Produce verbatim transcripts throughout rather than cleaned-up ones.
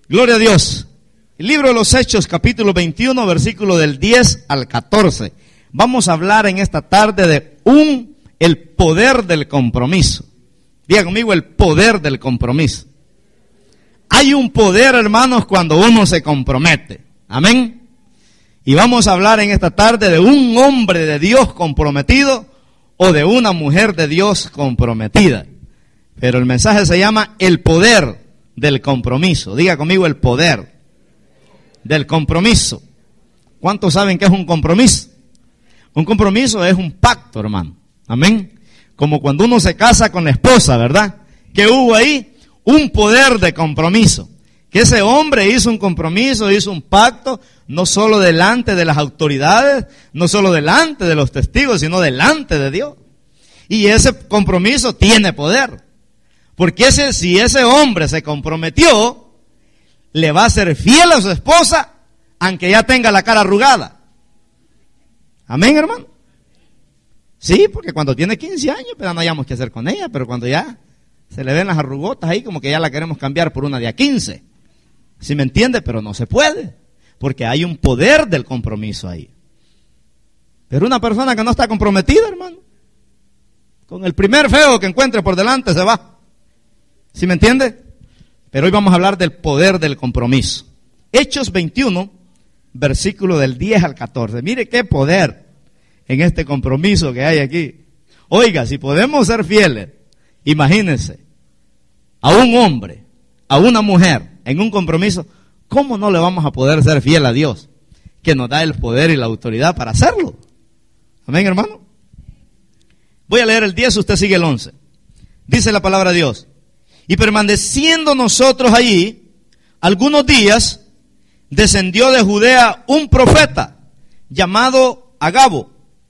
Gloria a Dios. El libro de los Hechos, capítulo veintiuno, versículo del diez al catorce. Vamos a hablar en esta tarde de un, el poder del compromiso. Diga conmigo, el poder del compromiso. Hay un poder, hermanos, cuando uno se compromete. Amén. Y vamos a hablar en esta tarde de un hombre de Dios comprometido o de una mujer de Dios comprometida. Pero el mensaje se llama el poder del compromiso. Diga conmigo, el poder del compromiso. ¿Cuántos saben qué es un compromiso? Un compromiso es un pacto, hermano. Amén. Como cuando uno se casa con la esposa, ¿verdad? ¿Qué hubo ahí? Un poder de compromiso. Que ese hombre hizo un compromiso, hizo un pacto, no solo delante de las autoridades, no solo delante de los testigos, sino delante de Dios. Y ese compromiso tiene poder. Porque ese, si ese hombre se comprometió, le va a ser fiel a su esposa, aunque ya tenga la cara arrugada. Amén, hermano. Sí, porque cuando tiene quince años, pues no hayamos qué hacer con ella, pero cuando ya se le ven las arrugotas ahí, como que ya la queremos cambiar por una de a quince. ¿Sí me entiende? Pero no se puede, porque hay un poder del compromiso ahí. Pero una persona que no está comprometida, hermano, con el primer feo que encuentre por delante se va. ¿Sí me entiende? Pero hoy vamos a hablar del poder del compromiso. Hechos veintiuno, versículo del diez al catorce. Mire qué poder en este compromiso que hay aquí. Oiga, si podemos ser fieles, imagínense, a un hombre, a una mujer, en un compromiso, ¿cómo no le vamos a poder ser fiel a Dios? Que nos da el poder y la autoridad para hacerlo. Amén, hermano. Voy a leer el diez, usted sigue el once. Dice la palabra de Dios. Y permaneciendo nosotros allí, algunos días, descendió de Judea un profeta, llamado Agabo.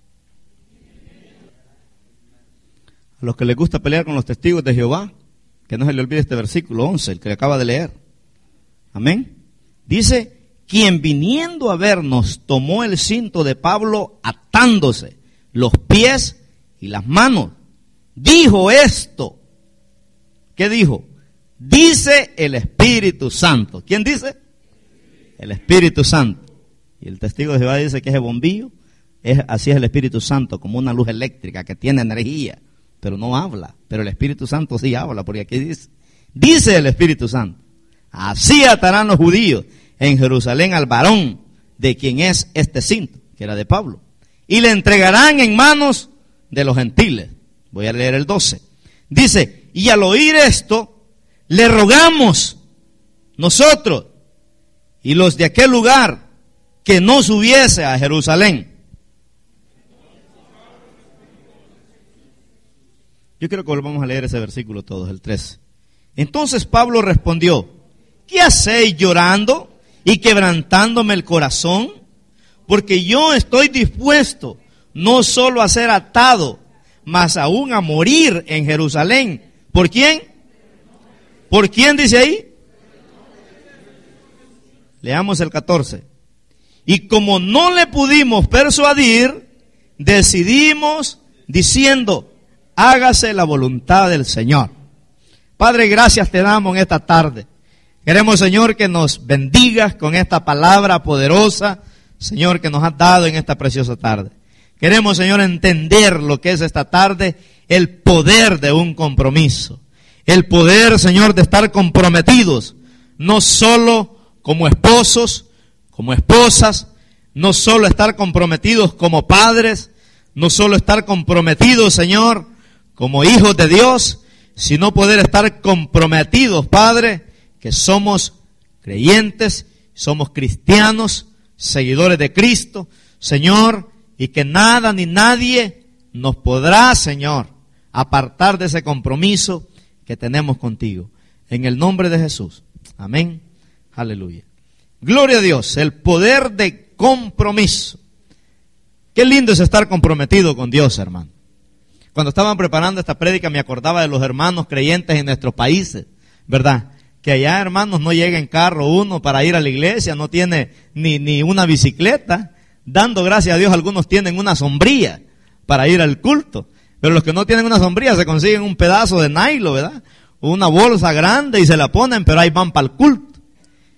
A los que les gusta pelear con los testigos de Jehová, que no se le olvide este versículo once, el que le acaba de leer. Amén. Dice, quien viniendo a vernos tomó el cinto de Pablo atándose los pies y las manos. Dijo esto. ¿Qué dijo? Dice el Espíritu Santo. ¿Quién dice? El Espíritu Santo. Y el testigo de Jehová dice que ese bombillo, es, así es el Espíritu Santo, como una luz eléctrica que tiene energía, pero no habla. Pero el Espíritu Santo sí habla, porque aquí dice, dice el Espíritu Santo, así atarán los judíos en Jerusalén al varón de quien es este cinto, que era de Pablo, y le entregarán en manos de los gentiles. Voy a leer el doce. Dice, y al oír esto, le rogamos nosotros y los de aquel lugar que no subiese a Jerusalén. Yo creo que volvamos a leer ese versículo todos, el trece. Entonces Pablo respondió, ¿qué hacéis llorando y quebrantándome el corazón? Porque yo estoy dispuesto no solo a ser atado, mas aún a morir en Jerusalén. ¿Por quién? ¿Por quién dice ahí? Leamos el catorce. Y como no le pudimos persuadir, decidimos diciendo, hágase la voluntad del Señor. Padre, gracias te damos en esta tarde. Queremos, Señor, que nos bendigas con esta palabra poderosa, Señor, que nos has dado en esta preciosa tarde. Queremos, Señor, entender lo que es esta tarde, el poder de un compromiso. El poder, Señor, de estar comprometidos, no solo como esposos, como esposas, no solo estar comprometidos como padres, no solo estar comprometidos, Señor, como hijos de Dios, sino poder estar comprometidos, Padre, que somos creyentes, somos cristianos, seguidores de Cristo, Señor, y que nada ni nadie nos podrá, Señor, apartar de ese compromiso que tenemos contigo. En el nombre de Jesús. Amén. Aleluya. Gloria a Dios, el poder de compromiso. Qué lindo es estar comprometido con Dios, hermano. Cuando estaban preparando esta prédica me acordaba de los hermanos creyentes en nuestros países, ¿verdad? Que allá, hermanos, no llega en carro uno para ir a la iglesia, no tiene ni, ni una bicicleta. Dando gracias a Dios, algunos tienen una sombrilla para ir al culto. Pero los que no tienen una sombrilla se consiguen un pedazo de nylon, ¿verdad? Una bolsa grande y se la ponen, pero ahí van para el culto.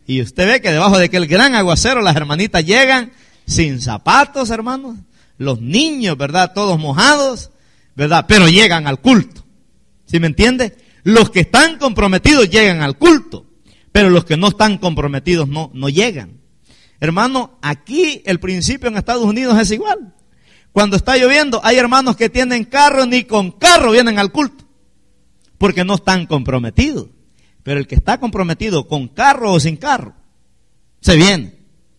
Y usted ve que debajo de aquel gran aguacero las hermanitas llegan sin zapatos, hermanos. Los niños, ¿verdad? Todos mojados, ¿verdad? Pero llegan al culto. ¿Sí me entiende? Los que están comprometidos llegan al culto, pero los que no están comprometidos no, no llegan. Hermano, aquí el principio en Estados Unidos es igual. Cuando está lloviendo, hay hermanos que tienen carro, ni con carro vienen al culto, porque no están comprometidos. Pero el que está comprometido con carro o sin carro, se viene.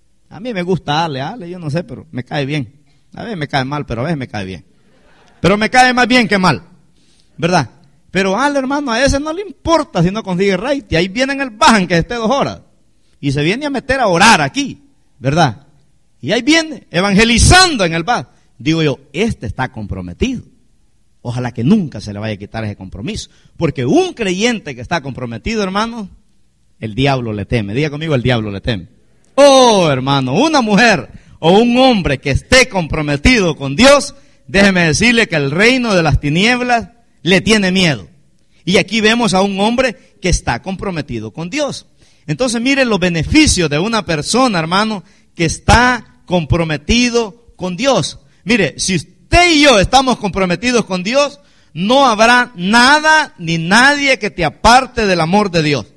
A mí me gusta Ale, Ale, yo no sé, pero me cae bien. A veces me cae mal, pero a veces me cae bien. Pero me cae más bien que mal, ¿verdad? Pero Ale, hermano, a ese no le importa si no consigue raite. Ahí viene en el bajan que esté dos horas. Y se viene a meter a orar aquí, ¿verdad? Y ahí viene, evangelizando en el bar. Digo yo, este está comprometido. Ojalá que nunca se le vaya a quitar ese compromiso. Porque un creyente que está comprometido, hermano, el diablo le teme. Diga conmigo, el diablo le teme. Oh, hermano, una mujer o un hombre que esté comprometido con Dios, déjeme decirle que el reino de las tinieblas le tiene miedo. Y aquí vemos a un hombre que está comprometido con Dios. Entonces miren los beneficios de una persona, hermano, que está comprometido con Dios. Mire, si usted y yo estamos comprometidos con Dios, no habrá nada ni nadie que te aparte del amor de Dios.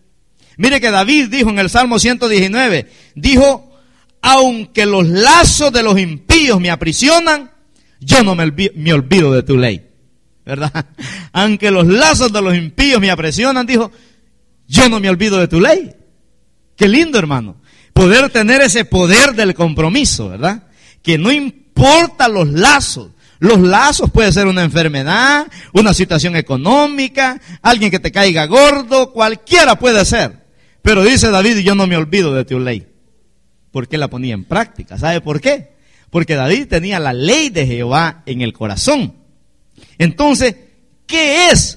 Mire que David dijo en el Salmo ciento diecinueve, dijo, aunque los lazos de los impíos me aprisionan, yo no me olvido, me olvido de tu ley. ¿Verdad? Aunque los lazos de los impíos me aprisionan, dijo, yo no me olvido de tu ley. Qué lindo, hermano, poder tener ese poder del compromiso, ¿verdad? Que no importa los lazos. Los lazos puede ser una enfermedad, una situación económica, alguien que te caiga gordo, cualquiera puede ser. Pero dice David, yo no me olvido de tu ley. Porque la ponía en práctica. ¿Sabe por qué? Porque David tenía la ley de Jehová en el corazón. Entonces, ¿qué es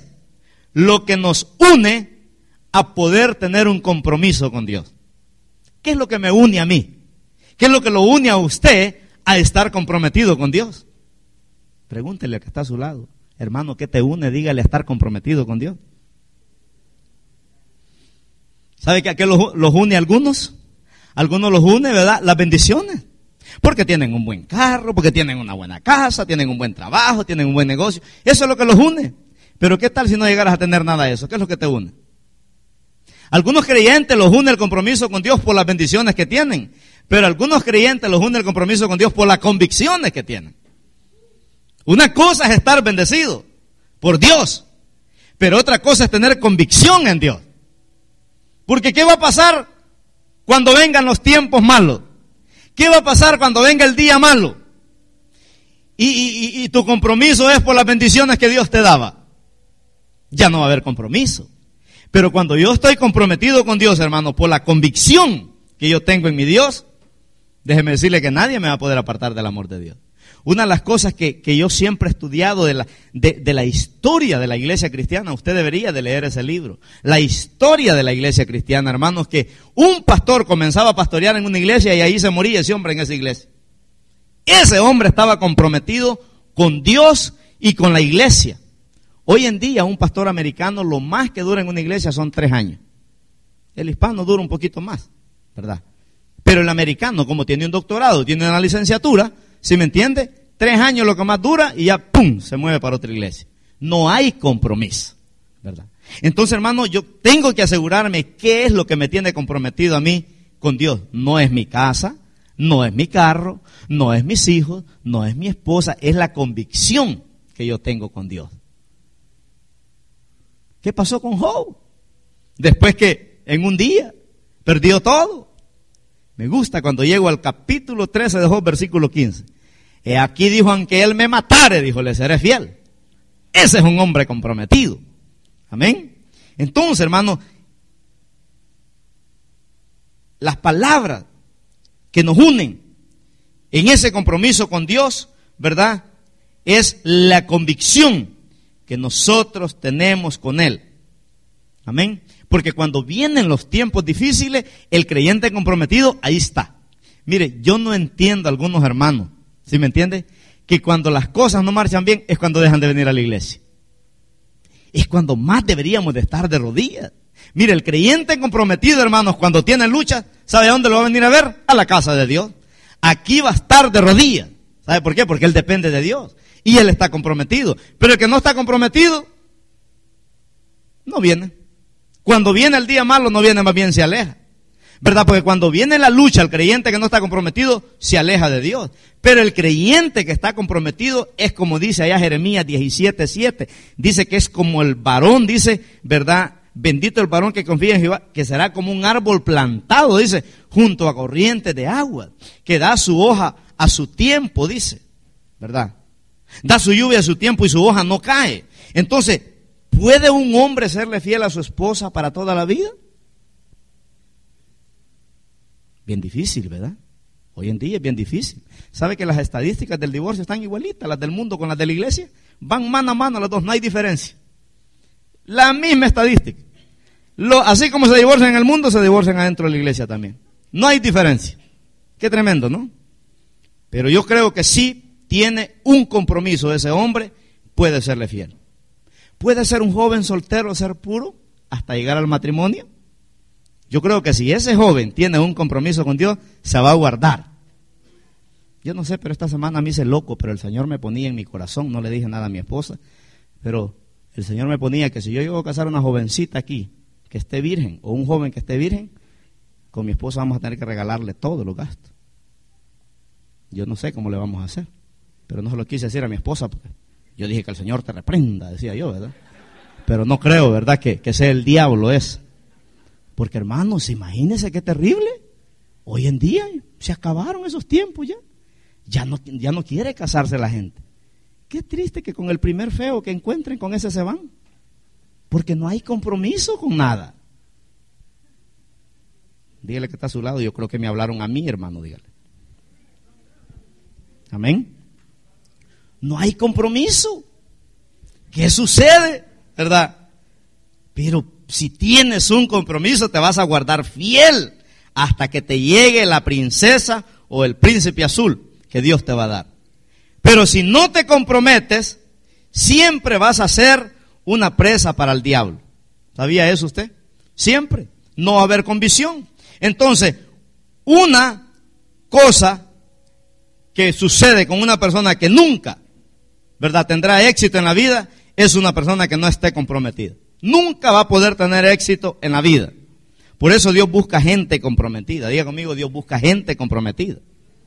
lo que nos une a poder tener un compromiso con Dios? ¿Qué es lo que me une a mí? ¿Qué es lo que lo une a usted a estar comprometido con Dios? Pregúntele al que está a su lado. Hermano, ¿qué te une? Dígale a estar comprometido con Dios. ¿Sabe que a qué los, los une a algunos? Algunos los une, ¿verdad? Las bendiciones. Porque tienen un buen carro, porque tienen una buena casa, tienen un buen trabajo, tienen un buen negocio. Eso es lo que los une. Pero ¿qué tal si no llegaras a tener nada de eso? ¿Qué es lo que te une? Algunos creyentes los une el compromiso con Dios por las bendiciones que tienen. Pero algunos creyentes los une el compromiso con Dios por las convicciones que tienen. Una cosa es estar bendecido por Dios, pero otra cosa es tener convicción en Dios. Porque ¿qué va a pasar cuando vengan los tiempos malos? ¿Qué va a pasar cuando venga el día malo? Y, y, y tu compromiso es por las bendiciones que Dios te daba. Ya no va a haber compromiso. Pero cuando yo estoy comprometido con Dios, hermano, por la convicción que yo tengo en mi Dios, déjeme decirle que nadie me va a poder apartar del amor de Dios. Una de las cosas que, que yo siempre he estudiado de la, de, de la historia de la iglesia cristiana, usted debería de leer ese libro. La historia de la iglesia cristiana, hermanos, que un pastor comenzaba a pastorear en una iglesia y ahí se moría ese hombre en esa iglesia. Ese hombre estaba comprometido con Dios y con la iglesia. Hoy en día un pastor americano lo más que dura en una iglesia son tres años. El hispano dura un poquito más, ¿verdad? Pero el americano, como tiene un doctorado, tiene una licenciatura, ¿sí me entiende? Tres años lo que más dura y ya ¡pum! Se mueve para otra iglesia. No hay compromiso, ¿verdad? Entonces, hermano, yo tengo que asegurarme qué es lo que me tiene comprometido a mí con Dios. No es mi casa, no es mi carro, no es mis hijos, no es mi esposa, es la convicción que yo tengo con Dios. ¿Qué pasó con Job? Después que en un día perdió todo. Me gusta cuando llego al capítulo trece de Job, versículo quince. He aquí dijo, aunque él me matare, dijo, le seré fiel. Ese es un hombre comprometido. Amén. Entonces, hermano, las palabras que nos unen en ese compromiso con Dios, ¿verdad? Es la convicción que nosotros tenemos con Él. Amén. Porque cuando vienen los tiempos difíciles, el creyente comprometido, ahí está. Mire, yo no entiendo a algunos hermanos, ¿sí me entiende? Que cuando las cosas no marchan bien es cuando dejan de venir a la iglesia. es cuando más deberíamos de estar de rodillas. Mire, el creyente comprometido, hermanos, cuando tiene lucha, ¿sabe a dónde lo va a venir a ver? A la casa de Dios. Aquí va a estar de rodillas. ¿Sabe por qué? Porque él depende de Dios. Y él está comprometido. Pero el que no está comprometido, no viene. Cuando viene el día malo, no viene, más bien se aleja. ¿Verdad? Porque cuando viene la lucha, el creyente que no está comprometido, se aleja de Dios. Pero el creyente que está comprometido es como dice allá Jeremías diecisiete siete. Dice que es como el varón, dice, ¿verdad? Bendito el varón que confía en Jehová, que será como un árbol plantado, dice, junto a corrientes de agua, que da su hoja a su tiempo, dice, ¿verdad? Da su lluvia a su tiempo y su hoja no cae. Entonces, ¿puede un hombre serle fiel a su esposa para toda la vida? Bien difícil, ¿verdad? Hoy en día es bien difícil. ¿Sabe que las estadísticas del divorcio están igualitas, las del mundo con las de la iglesia? Van mano a mano las dos, no hay diferencia. La misma estadística. Lo, así como se divorcian en el mundo, se divorcian adentro de la iglesia también. No hay diferencia. Qué tremendo, ¿no? Pero yo creo que sí tiene un compromiso ese hombre, puede serle fiel. ¿Puede ser un joven soltero ser puro hasta llegar al matrimonio? Yo creo que si ese joven tiene un compromiso con Dios, se va a guardar. Yo no sé, pero esta semana me hice loco, pero el Señor me ponía en mi corazón, no le dije nada a mi esposa, pero el Señor me ponía que si yo llego a casar a una jovencita aquí, que esté virgen, o un joven que esté virgen, con mi esposa vamos a tener que regalarle todos los gastos. Yo no sé cómo le vamos a hacer, pero no se lo quise decir a mi esposa, porque yo dije que el Señor te reprenda, decía yo, ¿verdad? Pero no creo, ¿verdad? Que, que sea el diablo ese. Porque hermanos, imagínense qué terrible. Hoy en día se acabaron esos tiempos ya. Ya no, ya no quiere casarse la gente. Qué triste que con el primer feo que encuentren, con ese se van. Porque no hay compromiso con nada. Dígale que está a su lado, yo creo que me hablaron a mí, hermano, dígale. Amén. No hay compromiso. ¿Qué sucede? ¿Verdad? Pero si tienes un compromiso, te vas a guardar fiel hasta que te llegue la princesa o el príncipe azul que Dios te va a dar. Pero si no te comprometes, siempre vas a ser una presa para el diablo. ¿Sabía eso usted? Siempre. No va a haber convicción. Entonces, una cosa que sucede con una persona que nunca, ¿verdad?, tendrá éxito en la vida, es una persona que no esté comprometida. Nunca va a poder tener éxito en la vida. Por eso Dios busca gente comprometida. Diga conmigo, Dios busca gente comprometida.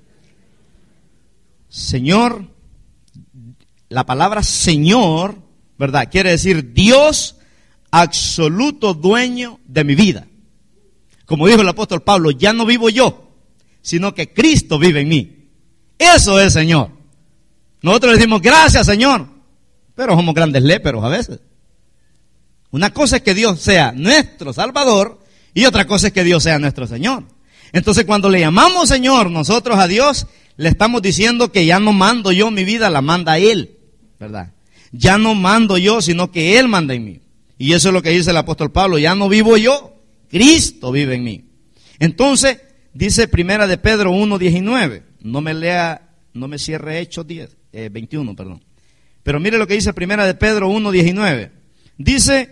Señor, la palabra Señor, ¿verdad?, quiere decir Dios absoluto dueño de mi vida. Como dijo el apóstol Pablo, ya no vivo yo, sino que Cristo vive en mí. Eso es Señor. Nosotros le decimos gracias, Señor, pero somos grandes léperos a veces. Una cosa es que Dios sea nuestro Salvador y otra cosa es que Dios sea nuestro Señor. Entonces cuando le llamamos Señor nosotros a Dios, le estamos diciendo que ya no mando yo mi vida, la manda Él, ¿verdad? Ya no mando yo, sino que Él manda en mí. Y eso es lo que dice el apóstol Pablo, ya no vivo yo, Cristo vive en mí. Entonces, dice Primera de Pedro uno diecinueve, no me lea, no me cierre Hechos diez, eh, veintiuno, perdón. Pero mire lo que dice Primera de Pedro uno diecinueve. Dice,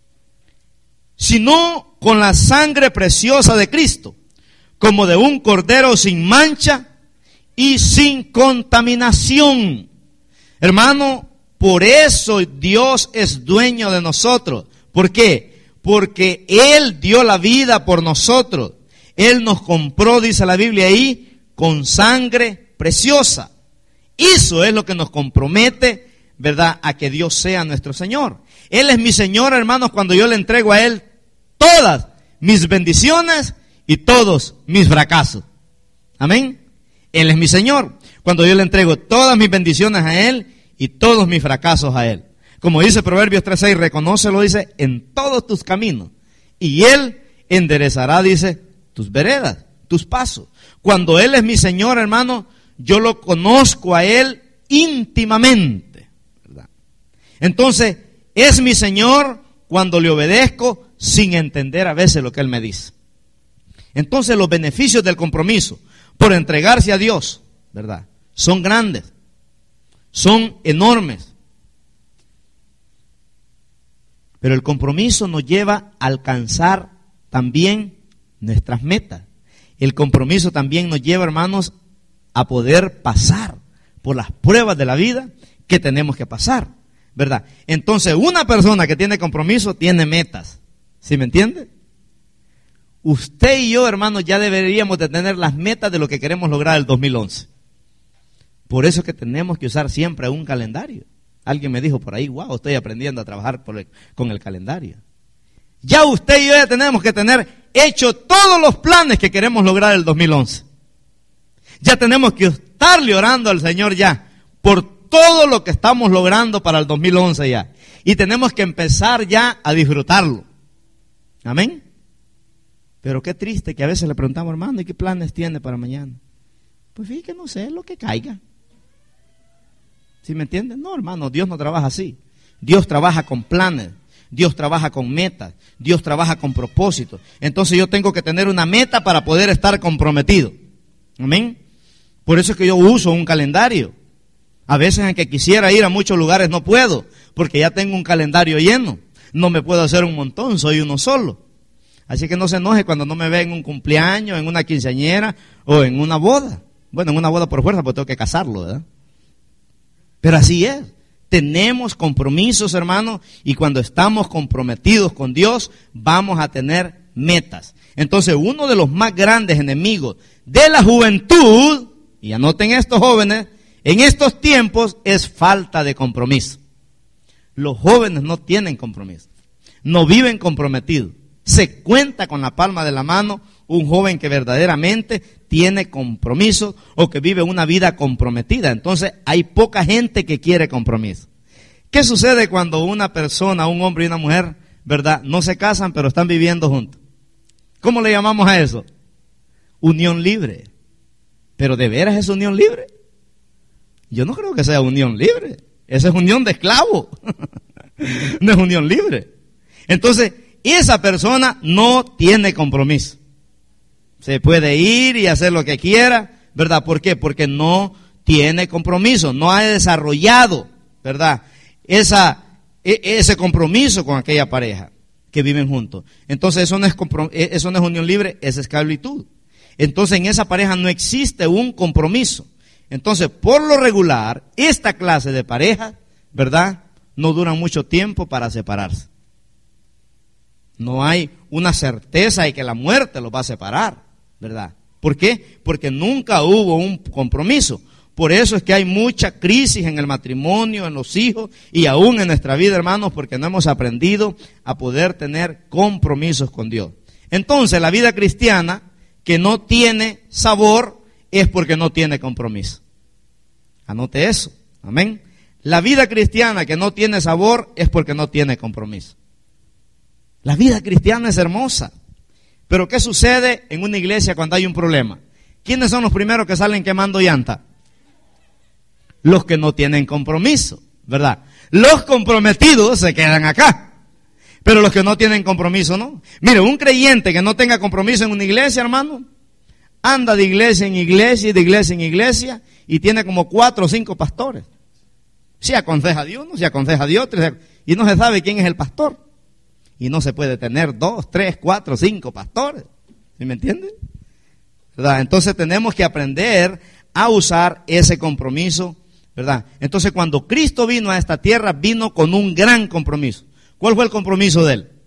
sino con la sangre preciosa de Cristo, como de un cordero sin mancha y sin contaminación. Hermano, por eso Dios es dueño de nosotros. ¿Por qué? Porque Él dio la vida por nosotros. Él nos compró, dice la Biblia ahí, con sangre preciosa. Eso es lo que nos compromete, ¿verdad?, a que Dios sea nuestro Señor. Él es mi Señor, hermanos, cuando yo le entrego a Él todas mis bendiciones y todos mis fracasos. Amén. Él es mi Señor. Cuando yo le entrego todas mis bendiciones a Él y todos mis fracasos a Él. Como dice Proverbios tres seis, reconócelo, dice, en todos tus caminos. Y Él enderezará, dice, tus veredas, tus pasos. Cuando Él es mi Señor, hermano, yo lo conozco a Él íntimamente, ¿verdad? Entonces, es mi Señor cuando le obedezco sin entender a veces lo que Él me dice. Entonces, los beneficios del compromiso por entregarse a Dios, ¿verdad?, son grandes, son enormes. Pero el compromiso nos lleva a alcanzar también nuestras metas. El compromiso también nos lleva, hermanos, a poder pasar por las pruebas de la vida que tenemos que pasar, ¿verdad? Entonces, una persona que tiene compromiso tiene metas. ¿Sí me entiende? Usted y yo, hermanos, ya deberíamos de tener las metas de lo que queremos lograr el dos mil once. Por eso es que tenemos que usar siempre un calendario. Alguien me dijo por ahí, wow, estoy aprendiendo a trabajar por el, con el calendario. Ya usted y yo ya tenemos que tener hecho todos los planes que queremos lograr el dos mil once. Ya tenemos que estarle orando al Señor ya por todo lo que estamos logrando para el dos mil once ya. Y tenemos que empezar ya a disfrutarlo. Amén. Pero qué triste que a veces le preguntamos, hermano, ¿y qué planes tiene para mañana? Pues fíjate que no sé, lo que caiga. ¿Sí me entienden? No, hermano, Dios no trabaja así. Dios trabaja con planes. Dios trabaja con metas. Dios trabaja con propósitos. Entonces yo tengo que tener una meta para poder estar comprometido. Amén. Por eso es que yo uso un calendario. A veces en que quisiera ir a muchos lugares no puedo, porque ya tengo un calendario lleno. No me puedo hacer un montón, soy uno solo. Así que no se enoje cuando no me ve en un cumpleaños, en una quinceañera o en una boda. Bueno, en una boda por fuerza, porque tengo que casarlo, ¿verdad? Pero así es. Tenemos compromisos, hermanos, y cuando estamos comprometidos con Dios, vamos a tener metas. Entonces, uno de los más grandes enemigos de la juventud, y anoten esto, jóvenes, en estos tiempos es falta de compromiso. Los jóvenes no tienen compromiso, no viven comprometidos. Se cuenta con la palma de la mano un joven que verdaderamente tiene compromiso o que vive una vida comprometida. Entonces hay poca gente que quiere compromiso. ¿Qué sucede cuando una persona, un hombre y una mujer, verdad, no se casan pero están viviendo juntos? ¿Cómo le llamamos a eso? Unión libre. ¿Pero de veras es unión libre? Yo no creo que sea unión libre. Esa es unión de esclavo. No es unión libre. Entonces, esa persona no tiene compromiso. Se puede ir y hacer lo que quiera, ¿verdad? ¿Por qué? Porque no tiene compromiso, no ha desarrollado, ¿verdad? Esa, ese compromiso con aquella pareja que viven juntos. Entonces eso no es, eso no es unión libre, es esclavitud. Entonces en esa pareja no existe un compromiso. Entonces, por lo regular, esta clase de parejas, ¿verdad?, no duran mucho tiempo para separarse. No hay una certeza de que la muerte los va a separar, ¿verdad? ¿Por qué? Porque nunca hubo un compromiso. Por eso es que hay mucha crisis en el matrimonio, en los hijos y aún en nuestra vida, hermanos, porque no hemos aprendido a poder tener compromisos con Dios. Entonces, la vida cristiana que no tiene sabor es porque no tiene compromiso. Anote eso. Amén. La vida cristiana que no tiene sabor es porque no tiene compromiso. La vida cristiana es hermosa. Pero ¿qué sucede en una iglesia cuando hay un problema? ¿Quiénes son los primeros que salen quemando llanta? Los que no tienen compromiso, ¿verdad? Los comprometidos se quedan acá. Pero los que no tienen compromiso, ¿no? Mire, un creyente que no tenga compromiso en una iglesia, hermano, anda de iglesia en iglesia y de iglesia en iglesia y tiene como cuatro o cinco pastores. Se aconseja de uno, se aconseja de otro y no se sabe quién es el pastor. Y no se puede tener dos, tres, cuatro, cinco pastores. ¿Sí me entienden? ¿Verdad? Entonces tenemos que aprender a usar ese compromiso, ¿verdad? Entonces cuando Cristo vino a esta tierra, vino con un gran compromiso. ¿Cuál fue el compromiso de él?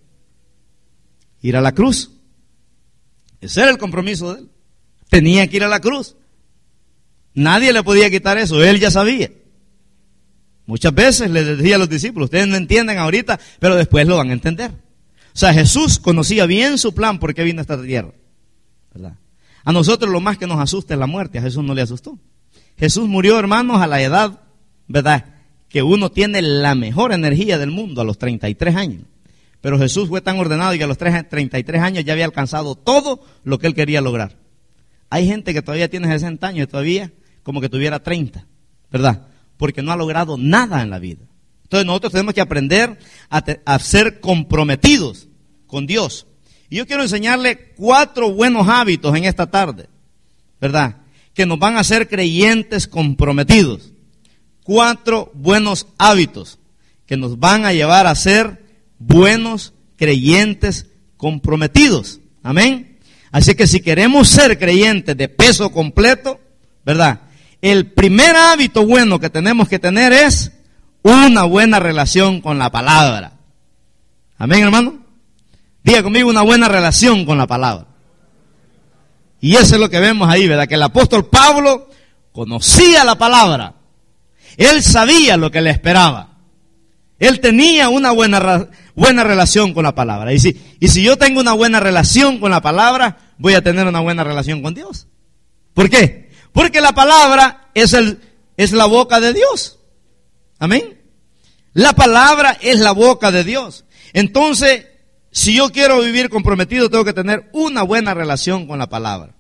Ir a la cruz. Ese era el compromiso de él. Tenía que ir a la cruz. Nadie le podía quitar eso, él ya sabía. Muchas veces le decía a los discípulos, ustedes no entienden ahorita, pero después lo van a entender. O sea, Jesús conocía bien su plan por qué vino a esta tierra, ¿verdad? A nosotros lo más que nos asusta es la muerte, a Jesús no le asustó. Jesús murió, hermanos, a la edad, ¿verdad?, que uno tiene la mejor energía del mundo, a los treinta y tres años. Pero Jesús fue tan ordenado que a los treinta y tres años ya había alcanzado todo lo que él quería lograr. Hay gente que todavía tiene sesenta años y todavía como que tuviera treinta, ¿verdad?, porque no ha logrado nada en la vida. Entonces nosotros tenemos que aprender a, te, a ser comprometidos con Dios. Y yo quiero enseñarle cuatro buenos hábitos en esta tarde, ¿verdad?, que nos van a hacer creyentes comprometidos. Cuatro buenos hábitos que nos van a llevar a ser buenos creyentes comprometidos. Amén. Así que si queremos ser creyentes de peso completo, ¿verdad? El primer hábito bueno que tenemos que tener es una buena relación con la palabra. Amén, hermano. Diga conmigo, una buena relación con la palabra. Y eso es lo que vemos ahí, ¿verdad? Que el apóstol Pablo conocía la palabra. Él sabía lo que le esperaba. Él tenía una buena, buena relación con la palabra. Y si, y si yo tengo una buena relación con la palabra, voy a tener una buena relación con Dios. ¿Por qué? Porque la palabra es, el, es la boca de Dios. Amén. La palabra es la boca de Dios. Entonces, si yo quiero vivir comprometido, tengo que tener una buena relación con la palabra.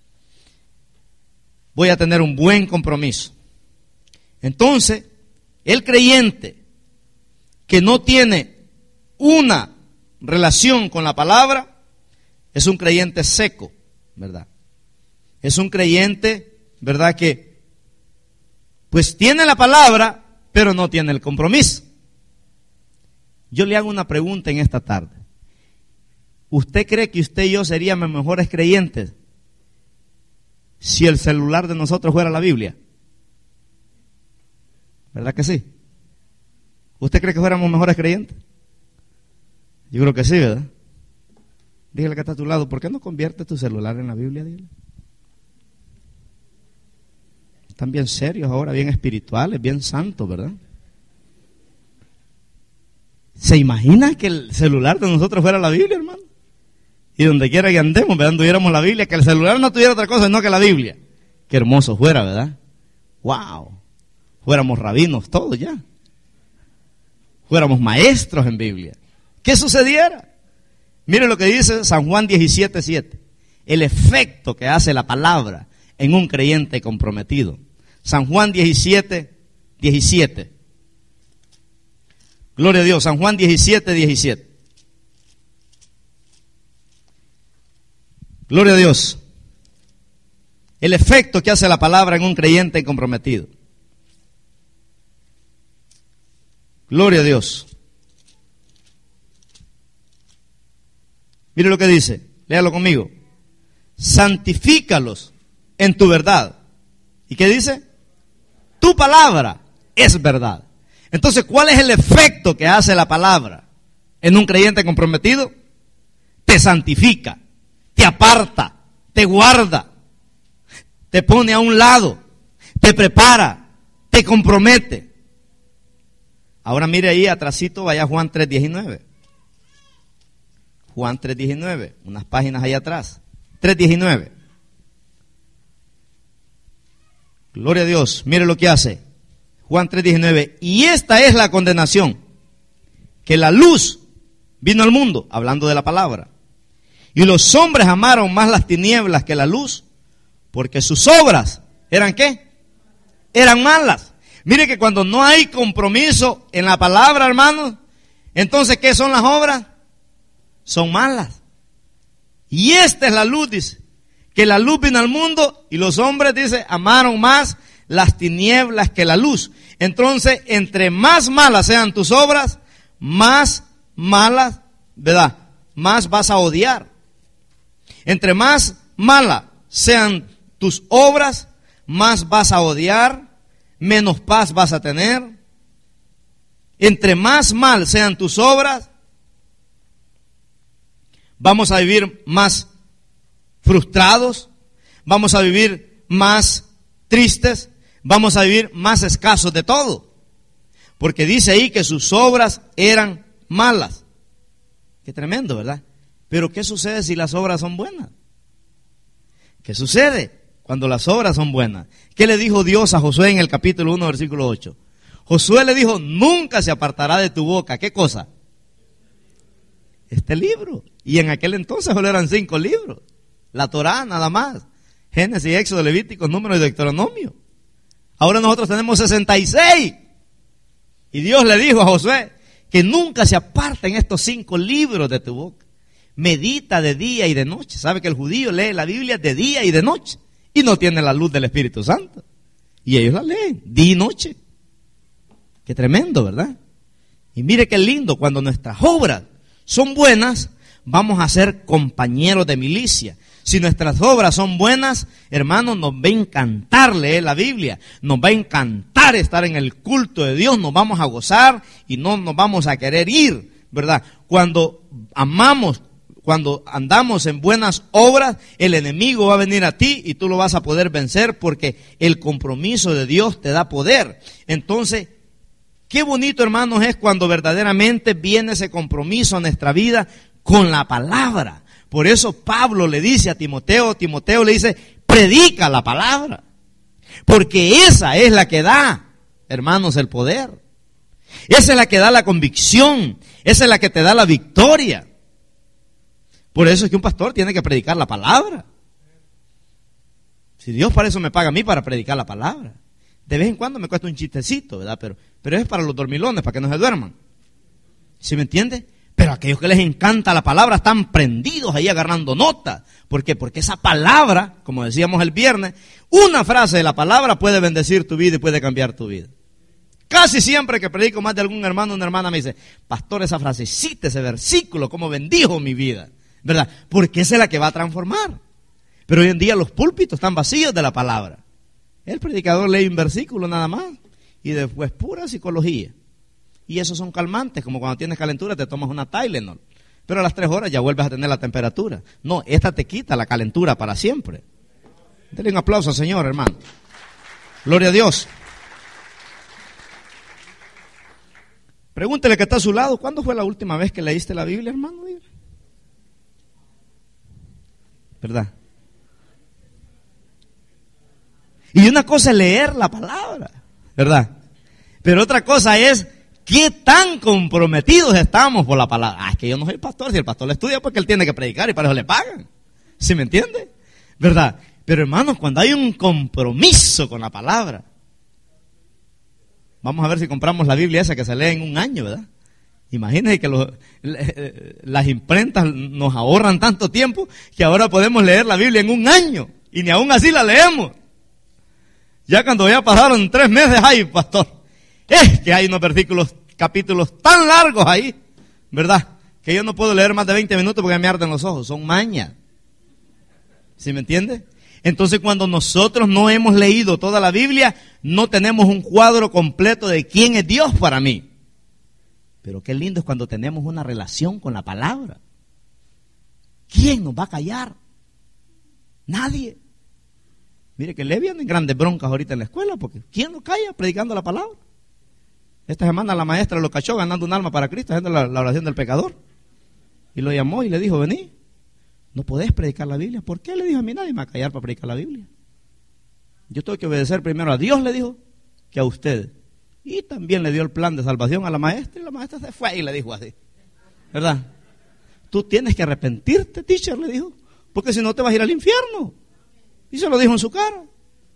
Voy a tener un buen compromiso. Entonces, el creyente que no tiene una relación con la palabra es un creyente seco, ¿verdad? Es un creyente, ¿verdad? Que pues tiene la palabra, pero no tiene el compromiso. Yo le hago una pregunta en esta tarde. ¿Usted cree que usted y yo seríamos mejores creyentes si el celular de nosotros fuera la Biblia? ¿Verdad que sí? ¿Usted cree que fuéramos mejores creyentes? Yo creo que sí, ¿verdad? Dígale que está a tu lado, ¿por qué no conviertes tu celular en la Biblia? Dígale. Están bien serios ahora, bien espirituales, bien santos, ¿verdad? ¿Se imagina que el celular de nosotros fuera la Biblia, hermano? Y donde quiera que andemos, ¿verdad? Tuviéramos la Biblia, que el celular no tuviera otra cosa, sino que la Biblia. Qué hermoso fuera, ¿verdad? ¡Wow! Fuéramos rabinos todos ya. Fuéramos maestros en Biblia. ¿Qué sucediera? Mire lo que dice San Juan diecisiete siete. El efecto que hace la palabra en un creyente comprometido. San Juan diecisiete diecisiete. Gloria a Dios. San Juan diecisiete diecisiete. Gloria a Dios. El efecto que hace la palabra en un creyente comprometido. Gloria a Dios. Mire lo que dice. Léalo conmigo. Santifícalos en tu verdad. ¿Y qué dice? Tu palabra es verdad. Entonces, ¿cuál es el efecto que hace la palabra en un creyente comprometido? Te santifica, te aparta, te guarda, te pone a un lado, te prepara, te compromete. Ahora mire ahí atrásito, vaya Juan tres diecinueve. Juan tres diecinueve, unas páginas ahí atrás. tres diecinueve. Gloria a Dios, mire lo que hace. Juan tres diecinueve. Y esta es la condenación, que la luz vino al mundo, hablando de la palabra. Y los hombres amaron más las tinieblas que la luz, porque sus obras, ¿eran qué? Eran malas. Mire que cuando no hay compromiso en la palabra, hermanos, entonces, ¿qué son las obras? Son malas. Y esta es la luz, dice, que la luz vino al mundo y los hombres, dice, amaron más las tinieblas que la luz. Entonces, entre más malas sean tus obras, más malas, ¿verdad? Más vas a odiar. Entre más malas sean tus obras, más vas a odiar, menos paz vas a tener. Entre más mal sean tus obras, vamos a vivir más frustrados, vamos a vivir más tristes, vamos a vivir más escasos de todo. Porque dice ahí que sus obras eran malas. Qué tremendo, ¿verdad? Pero ¿qué sucede si las obras son buenas? ¿Qué sucede cuando las obras son buenas? ¿Qué le dijo Dios a Josué en el capítulo uno, versículo ocho? Josué le dijo, nunca se apartará de tu boca. ¿Qué cosa? Este libro. Y en aquel entonces solo eran cinco libros. La Torá nada más. Génesis, Éxodo, Levítico, Número y Deuteronomio. Ahora nosotros tenemos sesenta y seis. Y Dios le dijo a Josué que nunca se aparten estos cinco libros de tu boca. Medita de día y de noche. Sabe que el judío lee la Biblia de día y de noche. Y no tiene la luz del Espíritu Santo. Y ellos la leen día y noche. Qué tremendo, ¿verdad? Y mire qué lindo, cuando nuestras obras son buenas, vamos a ser compañeros de milicia. Si nuestras obras son buenas, hermanos, nos va a encantar leer la Biblia, nos va a encantar estar en el culto de Dios, nos vamos a gozar y no nos vamos a querer ir, ¿verdad? Cuando amamos, cuando andamos en buenas obras, el enemigo va a venir a ti y tú lo vas a poder vencer porque el compromiso de Dios te da poder. Entonces, qué bonito, hermanos, es cuando verdaderamente viene ese compromiso a nuestra vida con la palabra. Por eso Pablo le dice a Timoteo, Timoteo le dice, predica la palabra. Porque esa es la que da, hermanos, el poder. Esa es la que da la convicción. Esa es la que te da la victoria. Por eso es que un pastor tiene que predicar la palabra. Si Dios para eso me paga a mí, para predicar la palabra. De vez en cuando me cuesta un chistecito, ¿verdad? Pero, pero es para los dormilones, para que no se duerman. ¿Sí me entiende? Pero aquellos que les encanta la palabra están prendidos ahí agarrando notas. ¿Por qué? Porque esa palabra, como decíamos el viernes, una frase de la palabra puede bendecir tu vida y puede cambiar tu vida. Casi siempre que predico más de algún hermano o una hermana me dice, pastor, esa frasecita, ese versículo, cómo bendijo mi vida, ¿verdad? Porque esa es la que va a transformar. Pero hoy en día los púlpitos están vacíos de la palabra. El predicador lee un versículo nada más y después pura psicología. Y esos son calmantes, como cuando tienes calentura te tomas una Tylenol. Pero a las tres horas ya vuelves a tener la temperatura. No, esta te quita la calentura para siempre. Denle un aplauso al Señor, hermano. Gloria a Dios. Pregúntele que está a su lado, ¿cuándo fue la última vez que leíste la Biblia, hermano? ¿Verdad? Y una cosa es leer la palabra, ¿verdad? Pero otra cosa es qué tan comprometidos estamos por la palabra. Ah, es que yo no soy pastor, si el pastor le estudia porque él tiene que predicar y para eso le pagan. ¿Sí me entiende? ¿Verdad? Pero hermanos, cuando hay un compromiso con la palabra, vamos a ver si compramos la Biblia esa que se lee en un año, ¿verdad? Imagínense que los, las imprentas nos ahorran tanto tiempo que ahora podemos leer la Biblia en un año y ni aún así la leemos. Ya cuando ya pasaron tres meses, ay, pastor, es que hay unos versículos, capítulos tan largos ahí, ¿verdad? Que yo no puedo leer más de veinte minutos porque me arden los ojos, son mañas. ¿Sí me entiende? Entonces cuando nosotros no hemos leído toda la Biblia, no tenemos un cuadro completo de quién es Dios para mí. Pero qué lindo es cuando tenemos una relación con la palabra. ¿Quién nos va a callar? Nadie. Mire que le vienen grandes broncas ahorita en la escuela, porque ¿quién nos calla predicando la palabra? Esta semana la maestra lo cachó ganando un alma para Cristo, haciendo la, la oración del pecador. Y lo llamó y le dijo, vení, no podés predicar la Biblia. ¿Por qué? Le dijo, a mí nadie me va a callar para predicar la Biblia. Yo tengo que obedecer primero a Dios, le dijo, que a ustedes. Y también le dio el plan de salvación a la maestra, y la maestra se fue y le dijo así, ¿verdad? Tú tienes que arrepentirte, teacher, le dijo, porque si no te vas a ir al infierno. Y se lo dijo en su cara.